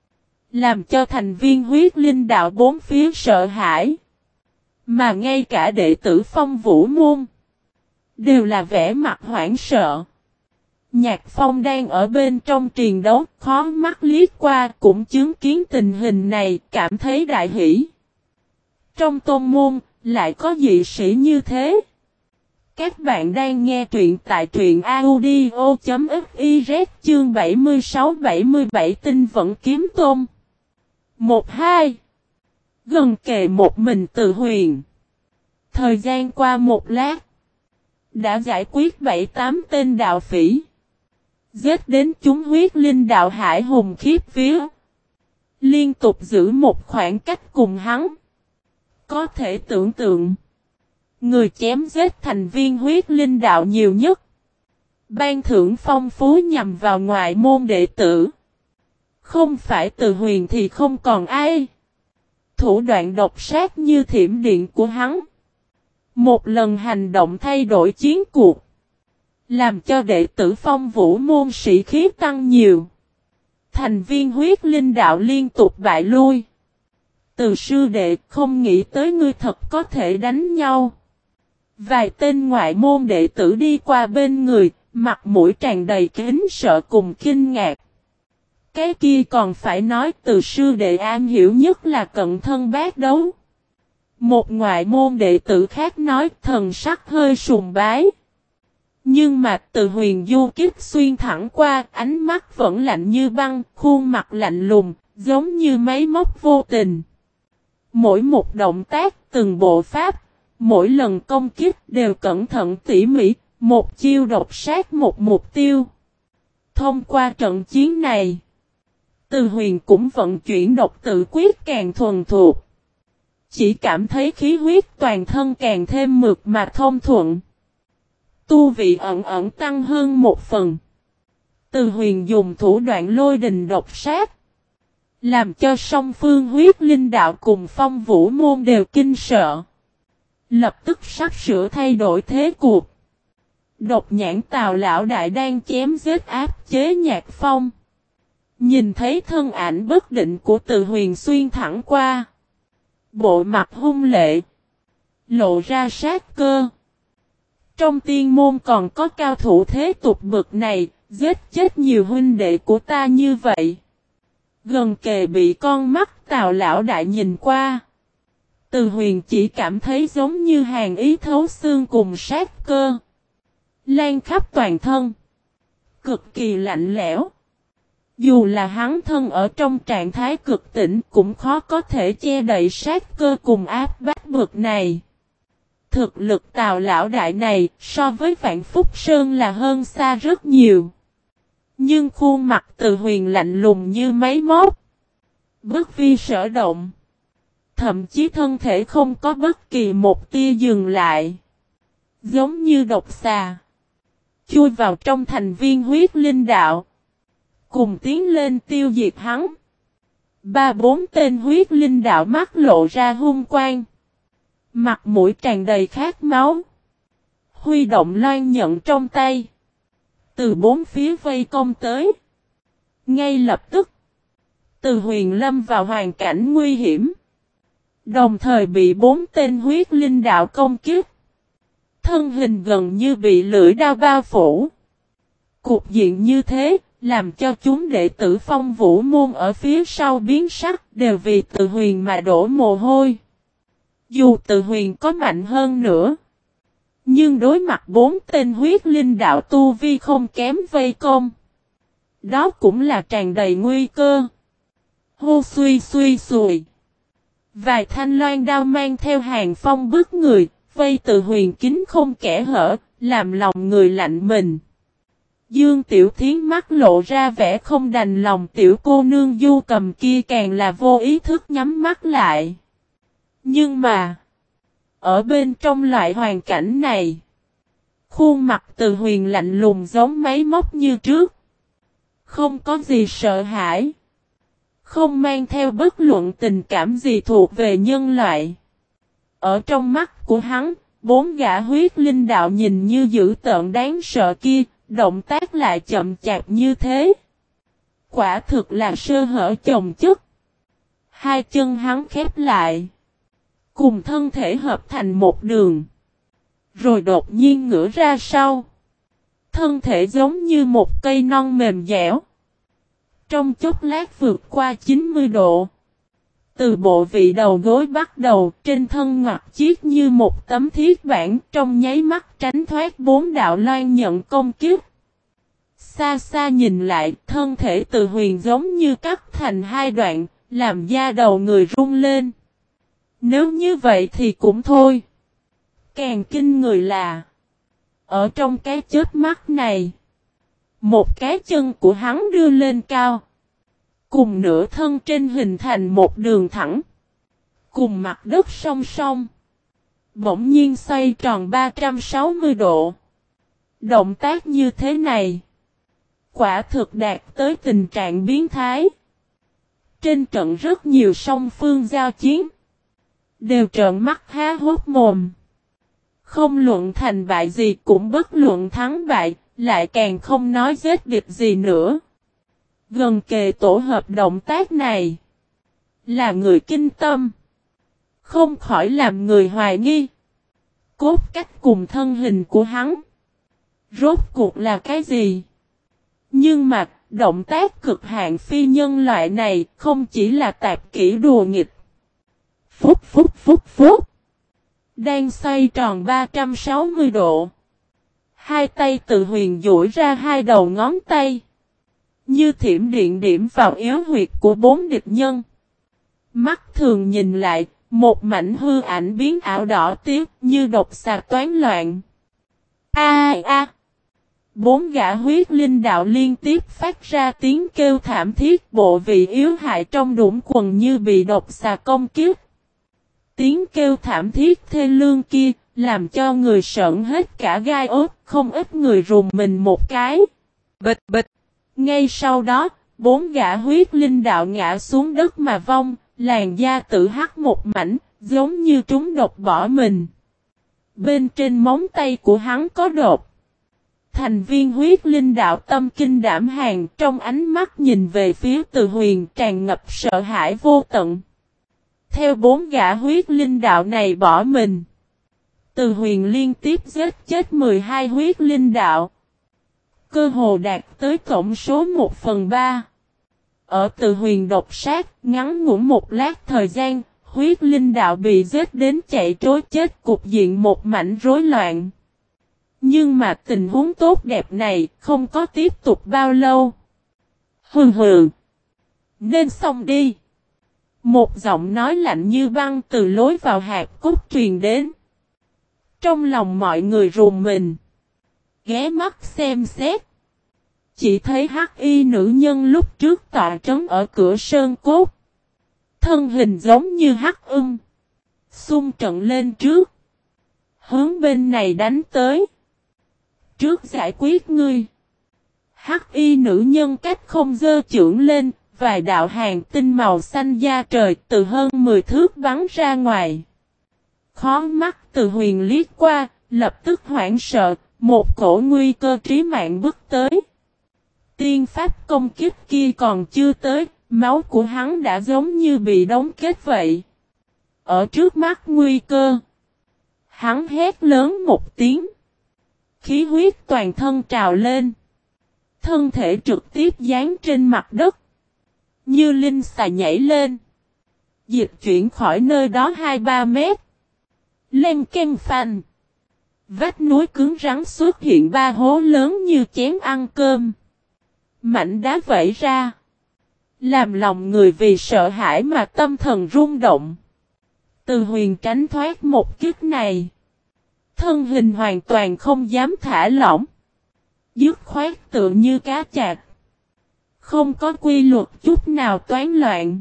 Làm cho thành viên huyết linh đạo bốn phía sợ hãi. Mà ngay cả đệ tử Phong Vũ Môn. Đều là vẻ mặt hoảng sợ. Nhạc Phong đang ở bên trong triền đấu, khó mắt liếc qua cũng chứng kiến tình hình này, cảm thấy đại hỷ. Trong tôn môn, lại có dị sĩ như thế. Các bạn đang nghe truyện tại truyện audio chấm fiz chương bảy mươi sáu bảy mươi bảy tinh vận kiếm tôn. một hai. Gần kề một mình Từ Huyền. Thời gian qua một lát. Đã giải quyết bảy tám tên đạo phỉ. Giết đến chúng huyết linh đạo hải hùng khiếp vía. Liên tục giữ một khoảng cách cùng hắn. Có thể tưởng tượng. Người chém giết thành viên huyết linh đạo nhiều nhất. Ban thưởng phong phú nhằm vào ngoại môn đệ tử. Không phải Từ Huyền thì không còn ai. Thủ đoạn độc sát như thiểm điện của hắn. Một lần hành động thay đổi chiến cuộc. Làm cho đệ tử Phong Vũ môn sĩ khí tăng nhiều. Thành viên huyết linh đạo liên tục bại lui. Từ sư đệ không nghĩ tới ngươi thật có thể đánh nhau. Vài tên ngoại môn đệ tử đi qua bên người, mặt mũi tràn đầy kính sợ cùng kinh ngạc. Cái kia còn phải nói Từ sư đệ am hiểu nhất là cận thân bát đấu. Một ngoại môn đệ tử khác nói thần sắc hơi sùng bái. Nhưng mà Từ Huyền du kích xuyên thẳng qua, ánh mắt vẫn lạnh như băng, khuôn mặt lạnh lùng, giống như máy móc vô tình. Mỗi một động tác, từng bộ pháp, mỗi lần công kích đều cẩn thận tỉ mỉ, một chiêu độc sát một mục tiêu. Thông qua trận chiến này, Từ Huyền cũng vận chuyển độc tự quyết càng thuần thuộc. Chỉ cảm thấy khí huyết toàn thân càng thêm mượt mà thông thuận. Tu vị ẩn ẩn tăng hơn một phần. Từ Huyền dùng thủ đoạn lôi đình độc sát. Làm cho song phương huyết linh đạo cùng Phong Vũ môn đều kinh sợ. Lập tức sắp sửa thay đổi thế cuộc. Độc nhãn Tào lão đại đang chém giết áp chế Nhạc Phong. Nhìn thấy thân ảnh bất định của Từ Huyền xuyên thẳng qua. Bộ mặt hung lệ. Lộ ra sát cơ. Trong tiên môn còn có cao thủ thế tục bực này, giết chết nhiều huynh đệ của ta như vậy. Gần kề bị con mắt Tào lão đại nhìn qua. Từ Huyền chỉ cảm thấy giống như hàn ý thấu xương cùng sát cơ. Lan khắp toàn thân. Cực kỳ lạnh lẽo. Dù là hắn thân ở trong trạng thái cực tỉnh cũng khó có thể che đậy sát cơ cùng áp bách bực này. Thực lực Tào lão đại này so với Vạn Phúc Sơn là hơn xa rất nhiều. Nhưng khuôn mặt Từ Huyền lạnh lùng như máy móc. Bất vi sở động. Thậm chí thân thể không có bất kỳ một tia dừng lại. Giống như độc xà. Chui vào trong thành viên huyết linh đạo. Cùng tiến lên tiêu diệt hắn. Ba bốn tên huyết linh đạo mắt lộ ra hung quang. Mặt mũi tràn đầy khát máu. Huy động loan nhận trong tay. Từ bốn phía vây công tới. Ngay lập tức. Từ Huyền lâm vào hoàn cảnh nguy hiểm. Đồng thời bị bốn tên huyết linh đạo công kích. Thân hình gần như bị lưỡi đao bao phủ. Cục diện như thế, làm cho chúng đệ tử Phong Vũ môn ở phía sau biến sắc, đều vì Từ Huyền mà đổ mồ hôi. Dù Từ Huyền có mạnh hơn nữa, nhưng đối mặt bốn tên huyết linh đạo tu vi không kém vây công. Đó cũng là tràn đầy nguy cơ. Hô suy suy sùi. Vài thanh loan đao mang theo hàng phong bức người, vây Từ Huyền kín không kẽ hở, làm lòng người lạnh mình. Dương Tiểu Thiến mắt lộ ra vẻ không đành lòng, tiểu cô nương Du Cầm kia càng là vô ý thức nhắm mắt lại. Nhưng mà, ở bên trong loại hoàn cảnh này, khuôn mặt Từ Huyền lạnh lùng giống máy móc như trước. Không có gì sợ hãi. Không mang theo bất luận tình cảm gì thuộc về nhân loại. Ở trong mắt của hắn, bốn gã huyết linh đạo nhìn như dữ tợn đáng sợ kia, động tác lại chậm chạp như thế. Quả thực là sơ hở chồng chất. Hai chân hắn khép lại. Cùng thân thể hợp thành một đường. Rồi đột nhiên ngửa ra sau. Thân thể giống như một cây non mềm dẻo. Trong chốc lát vượt qua chín mươi độ. Từ bộ vị đầu gối bắt đầu, trên thân ngoặt chiếc như một tấm thiết bản, trong nháy mắt tránh thoát bốn đạo loan nhận công kiếp. Xa xa nhìn lại, thân thể Từ Huyền giống như cắt thành hai đoạn, làm da đầu người rung lên. Nếu như vậy thì cũng thôi. Càng kinh người là, ở trong cái chớp mắt này, một cái chân của hắn đưa lên cao. Cùng nửa thân trên hình thành một đường thẳng. Cùng mặt đất song song. Bỗng nhiên xoay tròn ba trăm sáu mươi độ. Động tác như thế này, quả thực đạt tới tình trạng biến thái. Trên trận rất nhiều song phương giao chiến. Đều trợn mắt há hốt mồm. Không luận thành bại gì cũng bất luận thắng bại, lại càng không nói giết địch gì nữa. Gần kề tổ hợp động tác này, là người kinh tâm. Không khỏi làm người hoài nghi. Cốt cách cùng thân hình của hắn, rốt cuộc là cái gì? Nhưng mà, động tác cực hạn phi nhân loại này không chỉ là tạp kỹ đùa nghịch. Phúc phúc phúc phúc. Đang xoay tròn ba trăm sáu mươi độ. Hai tay Từ Huyền duỗi ra hai đầu ngón tay. Như thiểm điện điểm vào yếu huyệt của bốn địch nhân. Mắt thường nhìn lại, một mảnh hư ảnh biến ảo đỏ tiếp như độc xà toán loạn. A a. Bốn gã huyết linh đạo liên tiếp phát ra tiếng kêu thảm thiết, bộ vị yếu hại trong đũng quần như bị độc xà công kích. Tiếng kêu thảm thiết thê lương kia, làm cho người sợn hết cả gai ốt, không ít người rùng mình một cái. Bịch bịch. Ngay sau đó, bốn gã huyết linh đạo ngã xuống đất mà vong, làn da tự hắt một mảnh, giống như trúng độc bỏ mình. Bên trên móng tay của hắn có đột. Thành viên huyết linh đạo tâm kinh đảm hàng, trong ánh mắt nhìn về phía Từ Huyền tràn ngập sợ hãi vô tận. Theo bốn gã huyết linh đạo này bỏ mình, Từ Huyền liên tiếp giết chết mười hai huyết linh đạo. Cơ hồ đạt tới tổng số một phần ba. Ở Từ Huyền độc sát, ngắn ngủn một lát thời gian, huyết linh đạo bị giết đến chạy trối chết, cục diện một mảnh rối loạn. Nhưng mà tình huống tốt đẹp này không có tiếp tục bao lâu. Hừ hừ. Nên xong đi. Một giọng nói lạnh như băng từ lối vào hạp cốt truyền đến. Trong lòng mọi người rùng mình. Ghé mắt xem xét. Chỉ thấy hắc y nữ nhân lúc trước tọa trấn ở cửa sơn cốt. Thân hình giống như hắc ưng. Xung trận lên trước. Hướng bên này đánh tới. Trước giải quyết ngươi. Hắc y nữ nhân cách không giơ chưởng lên. vài đạo hàng tinh màu xanh da trời từ hơn mười thước bắn ra ngoài. Khó mắt Từ Huyền liếc qua, lập tức hoảng sợ, một cổ nguy cơ trí mạng bước tới. Tiên pháp công kích kia còn chưa tới, máu của hắn đã giống như bị đóng kết vậy. Ở trước mắt nguy cơ, hắn hét lớn một tiếng. Khí huyết toàn thân trào lên. Thân thể trực tiếp dán trên mặt đất. Như linh xà nhảy lên. Dịch chuyển khỏi nơi đó hai ba mét. Lên ken phanh. Vách núi cứng rắn xuất hiện ba hố lớn như chén ăn cơm. Mảnh đá vẩy ra. Làm lòng người vì sợ hãi mà tâm thần rung động. Từ Huyền tránh thoát một kích này. Thân hình hoàn toàn không dám thả lỏng. Dứt khoát tựa như cá chạch. Không có quy luật chút nào toán loạn.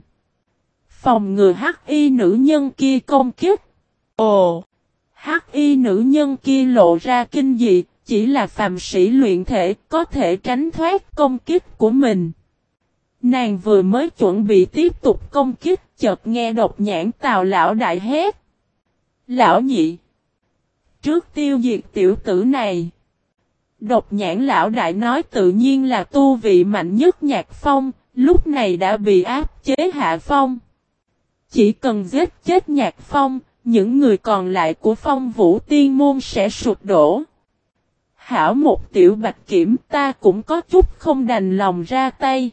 Phòng ngừa hắc y nữ nhân kia công kích. Ồ! Hắc y nữ nhân kia lộ ra kinh dị. Chỉ là phàm sĩ luyện thể có thể tránh thoát công kích của mình. Nàng vừa mới chuẩn bị tiếp tục công kích. Chợt nghe Độc Nhãn Tào lão đại hét. Lão nhị! Trước tiêu diệt tiểu tử này. Độc Nhãn lão đại nói tự nhiên là tu vị mạnh nhất Nhạc Phong, lúc này đã bị áp chế hạ phong. Chỉ cần giết chết Nhạc Phong, những người còn lại của Phong Vũ Tiên Môn sẽ sụp đổ. Hảo một tiểu bạch kiểm ta cũng có chút không đành lòng ra tay.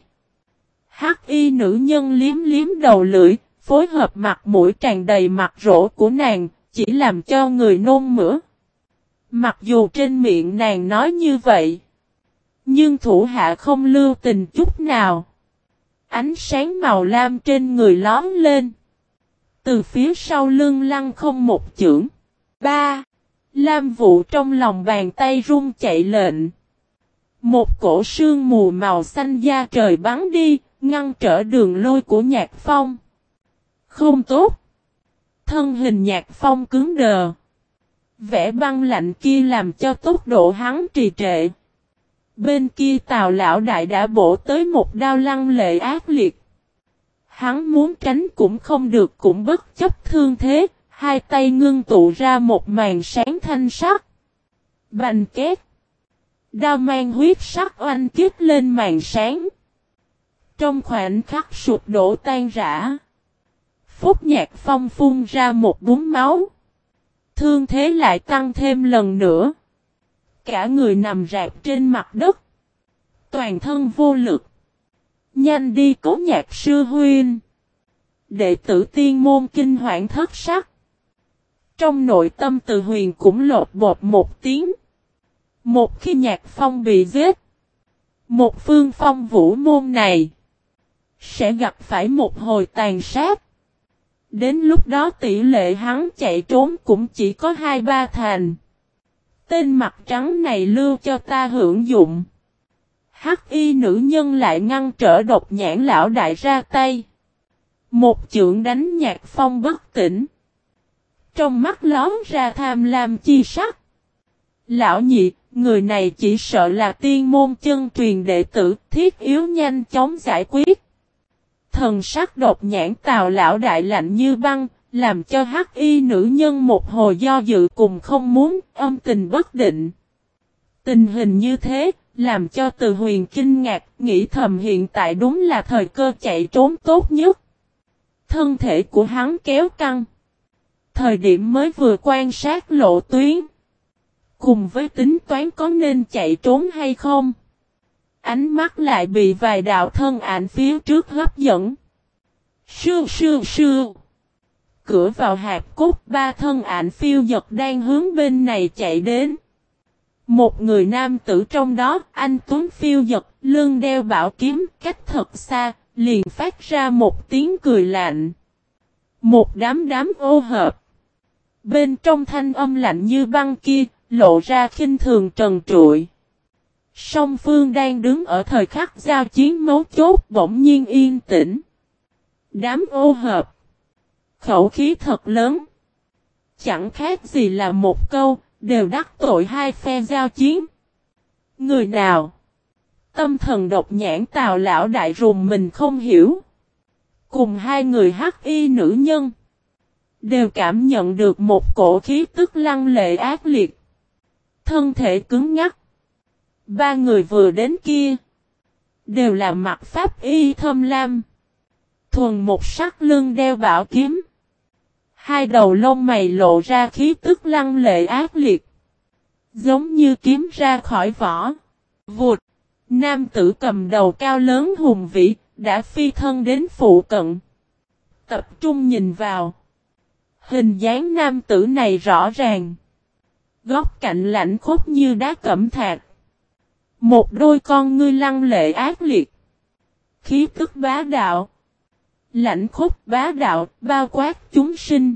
Hắc y nữ nhân liếm liếm đầu lưỡi, phối hợp mặt mũi tràn đầy mặt rỗ của nàng, chỉ làm cho người nôn mửa. Mặc dù trên miệng nàng nói như vậy, nhưng thủ hạ không lưu tình chút nào. Ánh sáng màu lam trên người lóm lên. Từ phía sau lưng lăng không một chưởng. Ba. Lam vụ trong lòng bàn tay run chạy lệnh. Một cổ sương mù màu xanh da trời bắn đi, ngăn trở đường lôi của Nhạc Phong. Không tốt. Thân hình Nhạc Phong cứng đờ. Vẻ băng lạnh kia làm cho tốc độ hắn trì trệ. Bên kia Tào lão đại đã bổ tới một đao lăng lệ ác liệt. Hắn muốn tránh cũng không được cũng bất chấp thương thế, hai tay ngưng tụ ra một màn sáng thanh sắc. Bành két. Đao mang huyết sắc oanh kích lên màn sáng. Trong khoảnh khắc sụp đổ tan rã. Phúc Nhạc Phong phun ra một búng máu. Thương thế lại tăng thêm lần nữa. Cả người nằm rạp trên mặt đất. Toàn thân vô lực. Nhanh đi cứu Nhạc sư huynh. Đệ tử tiên môn kinh hoảng thất sắc. Trong nội tâm Từ Huyền cũng lột bột một tiếng. Một khi Nhạc Phong bị giết. Một phương Phong Vũ môn này. Sẽ gặp phải một hồi tàn sát. Đến lúc đó tỷ lệ hắn chạy trốn cũng chỉ có hai ba thành. Tên mặt trắng này lưu cho ta hưởng dụng. Hắc y nữ nhân lại ngăn trở Độc Nhãn lão đại ra tay. Một chưởng đánh Nhạc Phong bất tỉnh. Trong mắt lóm ra tham lam chi sắc. Lão nhị, người này chỉ sợ là tiên môn chân truyền đệ tử, thiết yếu nhanh chóng giải quyết. Thần sắc Độc Nhãn Tào lão đại lạnh như băng, làm cho hắc y nữ nhân một hồi do dự cùng không muốn, âm tình bất định. Tình hình như thế, làm cho Từ Huyền kinh ngạc, nghĩ thầm hiện tại đúng là thời cơ chạy trốn tốt nhất. Thân thể của hắn kéo căng. Thời điểm mới vừa quan sát lộ tuyến. Cùng với tính toán có nên chạy trốn hay không. Ánh mắt lại bị vài đạo thân ảnh phía trước hấp dẫn. Sưu sưu sưu. Cửa vào hạp cốt ba thân ảnh phiêu dật đang hướng bên này chạy đến. Một người nam tử trong đó, anh Tuấn phiêu dật, lưng đeo bảo kiếm, cách thật xa, liền phát ra một tiếng cười lạnh. Một đám đám ô hợp. Bên trong thanh âm lạnh như băng kia, lộ ra khinh thường trần trụi. Song phương đang đứng ở thời khắc giao chiến mấu chốt bỗng nhiên yên tĩnh. Đám ô hợp. Khẩu khí thật lớn. Chẳng khác gì là một câu, đều đắc tội hai phe giao chiến. Người nào? Tâm thần độc nhãn Tào lão đại rùng mình không hiểu. Cùng hai người hắc y nữ nhân. Đều cảm nhận được một cổ khí tức lăng lệ ác liệt. Thân thể cứng ngắc. Ba người vừa đến kia. Đều là mặc pháp y thâm lam. Thuần một sắc lưng đeo bảo kiếm. Hai đầu lông mày lộ ra khí tức lăng lệ ác liệt. Giống như kiếm ra khỏi vỏ. Vụt. Nam tử cầm đầu cao lớn hùng vĩ. Đã phi thân đến phụ cận. Tập trung nhìn vào. Hình dáng nam tử này rõ ràng. Góc cạnh lạnh khốc như đá cẩm thạch. Một đôi con ngươi lăng lệ ác liệt. Khí tức bá đạo. Lạnh khốc bá đạo bao quát chúng sinh.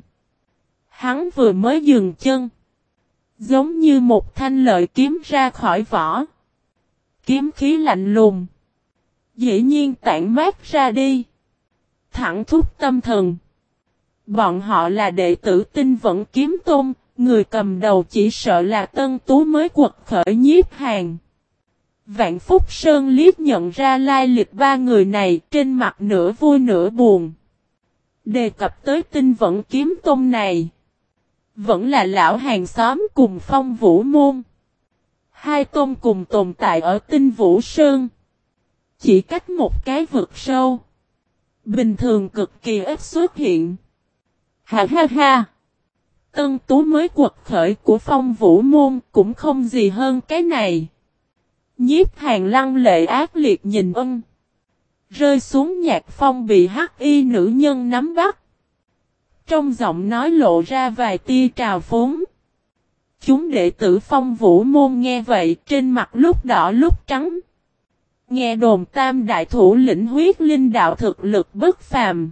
Hắn vừa mới dừng chân. Giống như một thanh lợi kiếm ra khỏi vỏ. Kiếm khí lạnh lùng. Dĩ nhiên tản mát ra đi. Thẳng thúc tâm thần. Bọn họ là đệ tử Tinh Vẫn Kiếm Tôn. Người cầm đầu chỉ sợ là Tân Tú mới quật khởi Nhiếp Hàn. Vạn Phúc Sơn liếc nhận ra lai lịch ba người này, trên mặt nửa vui nửa buồn. Đề cập tới Tinh Vẫn Kiếm Tôn này. Vẫn là lão hàng xóm cùng Phong Vũ Môn. Hai tôn cùng tồn tại ở Tinh Vũ Sơn. Chỉ cách một cái vực sâu. Bình thường cực kỳ ít xuất hiện. Ha ha ha. Tân Tú mới quật khởi của Phong Vũ Môn cũng không gì hơn cái này. Nhiếp Hàn lăng lệ ác liệt nhìn ân. Rơi xuống nhạc phong bị hắc y nữ nhân nắm bắt. Trong giọng nói lộ ra vài tia trào phúng. Chúng đệ tử Phong Vũ Môn nghe vậy trên mặt lúc đỏ lúc trắng. Nghe đồn tam đại thủ lĩnh huyết linh đạo thực lực bất phàm.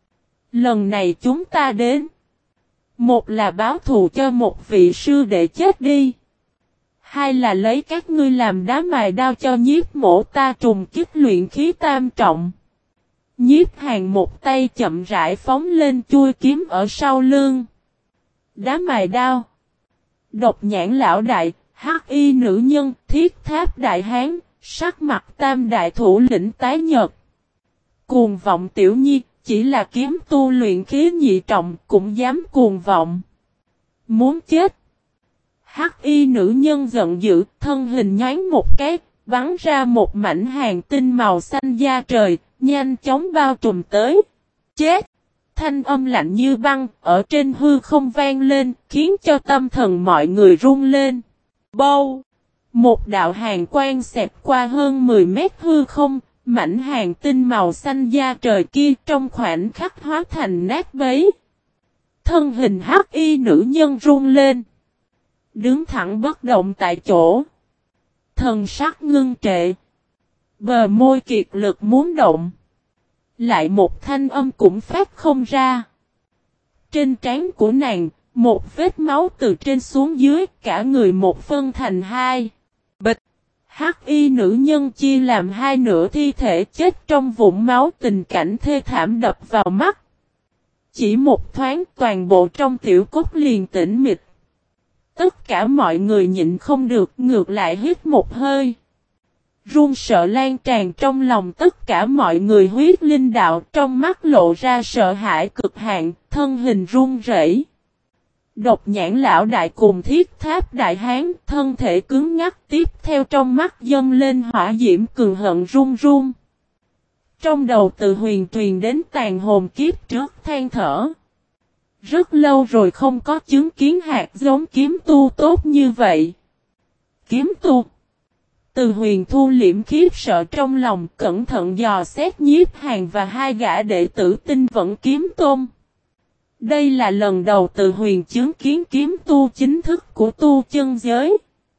Lần này chúng ta đến. Một là báo thù cho một vị sư đệ chết đi. Hai là lấy các ngươi làm đá mài đao cho nhiếp mổ ta trùng kích luyện khí tam trọng. Nhiếp Hàn một tay chậm rãi phóng lên chui kiếm ở sau lưng. Đá mài đao. Độc nhãn lão đại, hắc y nữ nhân, thiết tháp đại hán, sắc mặt tam đại thủ lĩnh tái nhợt. Cuồng vọng tiểu nhi, chỉ là kiếm tu luyện khí nhị trọng cũng dám cuồng vọng. Muốn chết. Hắc y nữ nhân giận dữ, thân hình nhoáng một cái, bắn ra một mảnh hàng tinh màu xanh da trời, nhanh chóng bao trùm tới. Chết! Thanh âm lạnh như băng, ở trên hư không vang lên, khiến cho tâm thần mọi người run lên. Bâu! Một đạo hàng quang xẹt qua hơn mười mét hư không, mảnh hàng tinh màu xanh da trời kia trong khoảnh khắc hóa thành nát bấy. Thân hình hắc y nữ nhân run lên. Đứng thẳng bất động tại chỗ. Thần sắc ngưng trệ. Bờ môi kiệt lực muốn động. Lại một thanh âm cũng phát không ra. Trên trán của nàng, một vết máu từ trên xuống dưới, cả người một phân thành hai. Bịch! Hắc y nữ nhân chia làm hai nửa thi thể chết trong vũng máu, tình cảnh thê thảm đập vào mắt. Chỉ một thoáng toàn bộ trong tiểu cốt liền tĩnh mịch. Tất cả mọi người nhịn không được, ngược lại hít một hơi. Run sợ lan tràn trong lòng tất cả mọi người, huyết linh đạo trong mắt lộ ra sợ hãi cực hạn, thân hình run rẩy. Độc nhãn lão đại cùng thiết tháp đại hán, thân thể cứng ngắc, tiếp theo trong mắt dâng lên hỏa diễm cường hận run run. Trong đầu từ huyền truyền đến tàn hồn kiếp trước than thở. Rất lâu rồi không có chứng kiến hạt giống kiếm tu tốt như vậy. Kiếm tu. Từ huyền thu liễm khiếp sợ trong lòng, cẩn thận dò xét Nhiếp Hàn và hai gã đệ tử Tinh Vẫn Kiếm Tôn. Đây là lần đầu từ huyền chứng kiến kiếm tu chính thức của tu chân giới.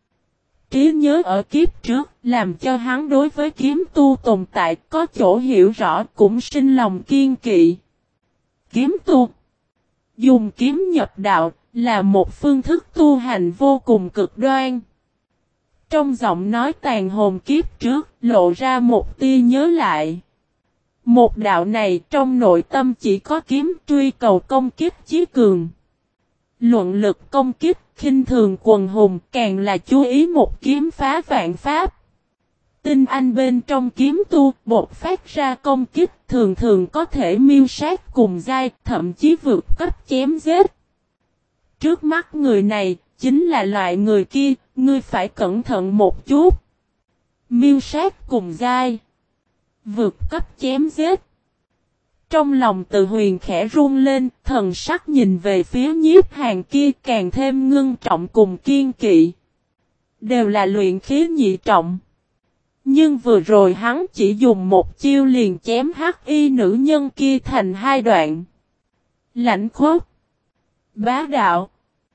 Trí nhớ ở kiếp trước, làm cho hắn đối với kiếm tu tồn tại có chỗ hiểu rõ, cũng sinh lòng kiên kỵ. Kiếm tu. Dùng kiếm nhập đạo, là một phương thức tu hành vô cùng cực đoan. Trong giọng nói tàn hồn kiếp trước, lộ ra một tia nhớ lại. Một đạo này trong nội tâm chỉ có kiếm, truy cầu công kích chí cường. Luận lực công kích, khinh thường quần hùng, càng là chú ý một kiếm phá vạn pháp. tinh anh bên trong kiếm tu, bột phát ra công kích thường thường có thể miêu sát cùng giai, thậm chí vượt cấp chém giết. Trước mắt người này, chính là loại người kia, ngươi phải cẩn thận một chút. Miêu sát cùng giai, vượt cấp chém giết. Trong lòng Từ Huyền khẽ run lên, thần sắc nhìn về phía Nhiếp Hàn kia càng thêm ngưng trọng cùng kiên kỵ. Đều là luyện khí nhị trọng. Nhưng vừa rồi hắn chỉ dùng một chiêu liền chém hắc y nữ nhân kia thành hai đoạn. Lãnh khốc, bá đạo,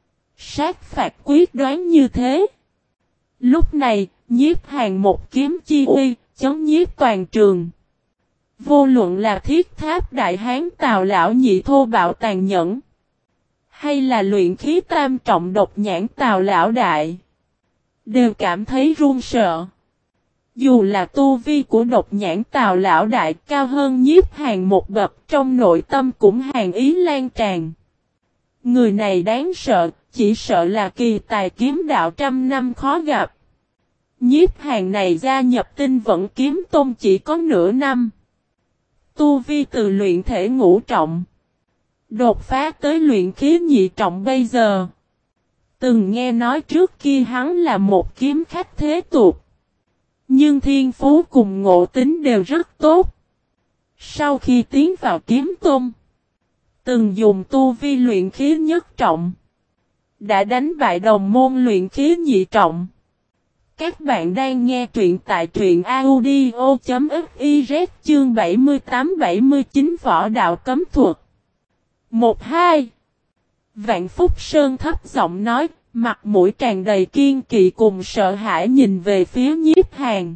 sát phạt quyết đoán như thế. Lúc này, Nhiếp Hàn một kiếm chi uy, chấn nhiếp toàn trường. Vô luận là thiết tháp đại hán Tào lão nhị thô bạo tàn nhẫn, hay là luyện khí tam trọng độc nhãn Tào lão đại, đều cảm thấy run sợ. Dù là tu vi của độc nhãn Tào lão đại cao hơn Nhiếp Hàn một bậc, trong nội tâm cũng hàn ý lan tràn. Người này đáng sợ, chỉ sợ là kỳ tài kiếm đạo trăm năm khó gặp. Nhiếp Hàn này gia nhập Tinh Vận Kiếm Tông chỉ có nửa năm. Tu vi từ luyện thể ngũ trọng, đột phá tới luyện khí nhị trọng bây giờ. Từng nghe nói trước kia hắn là một kiếm khách thế tục, nhưng thiên phú cùng ngộ tính đều rất tốt. Sau khi tiến vào kiếm tông, từng dùng tu vi luyện khí nhất trọng, đã đánh bại đồng môn luyện khí nhị trọng. Các bạn đang nghe truyện tại truyện audio chấm fiz chương bảy mươi tám bảy mươi chín Võ Đạo Cấm Thuật. một hai. Vạn Phúc Sơn thấp giọng nói, mặt mũi tràn đầy kiên kỵ cùng sợ hãi nhìn về phía Nhiếp Hàn.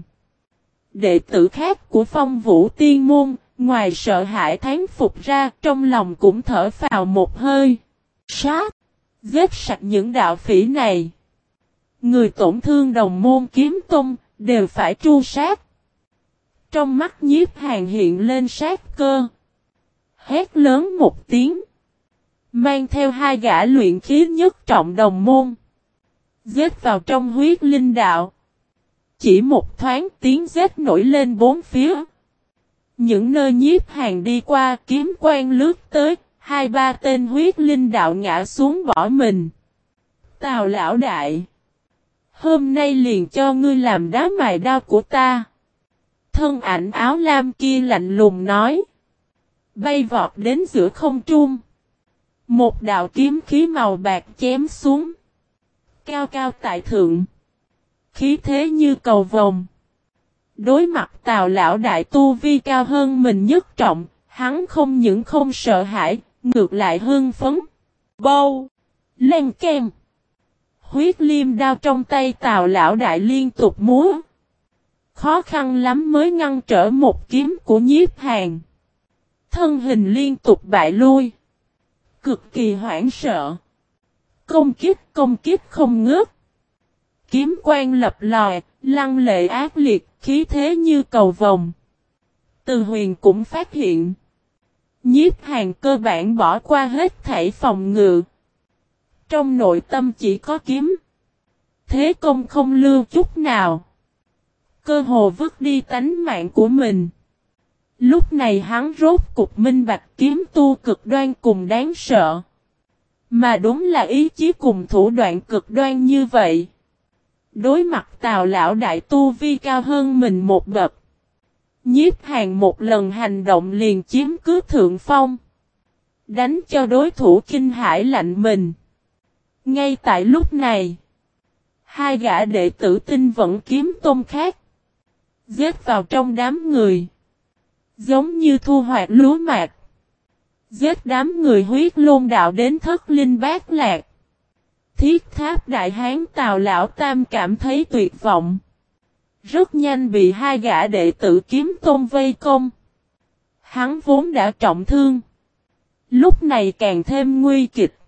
Đệ tử khác của Phong Vũ Tiên Môn, ngoài sợ hãi thán phục ra, trong lòng cũng thở phào một hơi. Sát! Giết sạch những đạo phỉ này. Người tổn thương đồng môn kiếm tông, đều phải tru sát. Trong mắt Nhiếp Hàn hiện lên sát cơ. Hét lớn một tiếng, mang theo hai gã luyện khí nhất trọng đồng môn, giết vào trong huyết linh đạo. Chỉ một thoáng tiếng giết nổi lên bốn phía. Những nơi Nhiếp Hàn đi qua kiếm quang lướt tới, hai ba tên huyết linh đạo ngã xuống bỏ mình. Tào lão đại, hôm nay liền cho ngươi làm đá mài đao của ta. Thân ảnh áo lam kia lạnh lùng nói. Bay vọt đến giữa không trung. Một đạo kiếm khí màu bạc chém xuống. Cao cao tại thượng. Khí thế như cầu vồng. Đối mặt Tào lão đại tu vi cao hơn mình nhất trọng, hắn không những không sợ hãi, ngược lại hưng phấn. Bâu! Len ken! Huyết liêm đao trong tay Tào lão đại liên tục múa. Khó khăn lắm mới ngăn trở một kiếm của Nhiếp Hàn. Thân hình liên tục bại lui. Cực kỳ hoảng sợ. Công kích công kích không ngớt. Kiếm quang lập lòi, lăng lệ ác liệt, khí thế như cầu vồng. Từ Huyền cũng phát hiện. Nhiếp Hàn cơ bản bỏ qua hết thảy phòng ngự. Trong nội tâm chỉ có kiếm. Thế công không lưu chút nào. Cơ hồ vứt đi tánh mạng của mình. Lúc này hắn rốt cục minh bạch kiếm tu cực đoan cùng đáng sợ. Mà đúng là ý chí cùng thủ đoạn cực đoan như vậy. Đối mặt Tào lão đại tu vi cao hơn mình một bậc. Nhiếp Hàn một lần hành động liền chiếm cứ thượng phong. Đánh cho đối thủ kinh hãi lạnh mình. Ngay tại lúc này, hai gã đệ tử Tinh Vận Kiếm Tông khác giết vào trong đám người, giống như thu hoạch lúa mạch. Giết đám người huyết lôn đạo đến thất linh bát lạc. Thiết tháp đại hán Tào lão tam cảm thấy tuyệt vọng. Rất nhanh bị hai gã đệ tử Kiếm Tôn vây công. Hắn vốn đã trọng thương, lúc này càng thêm nguy kịch.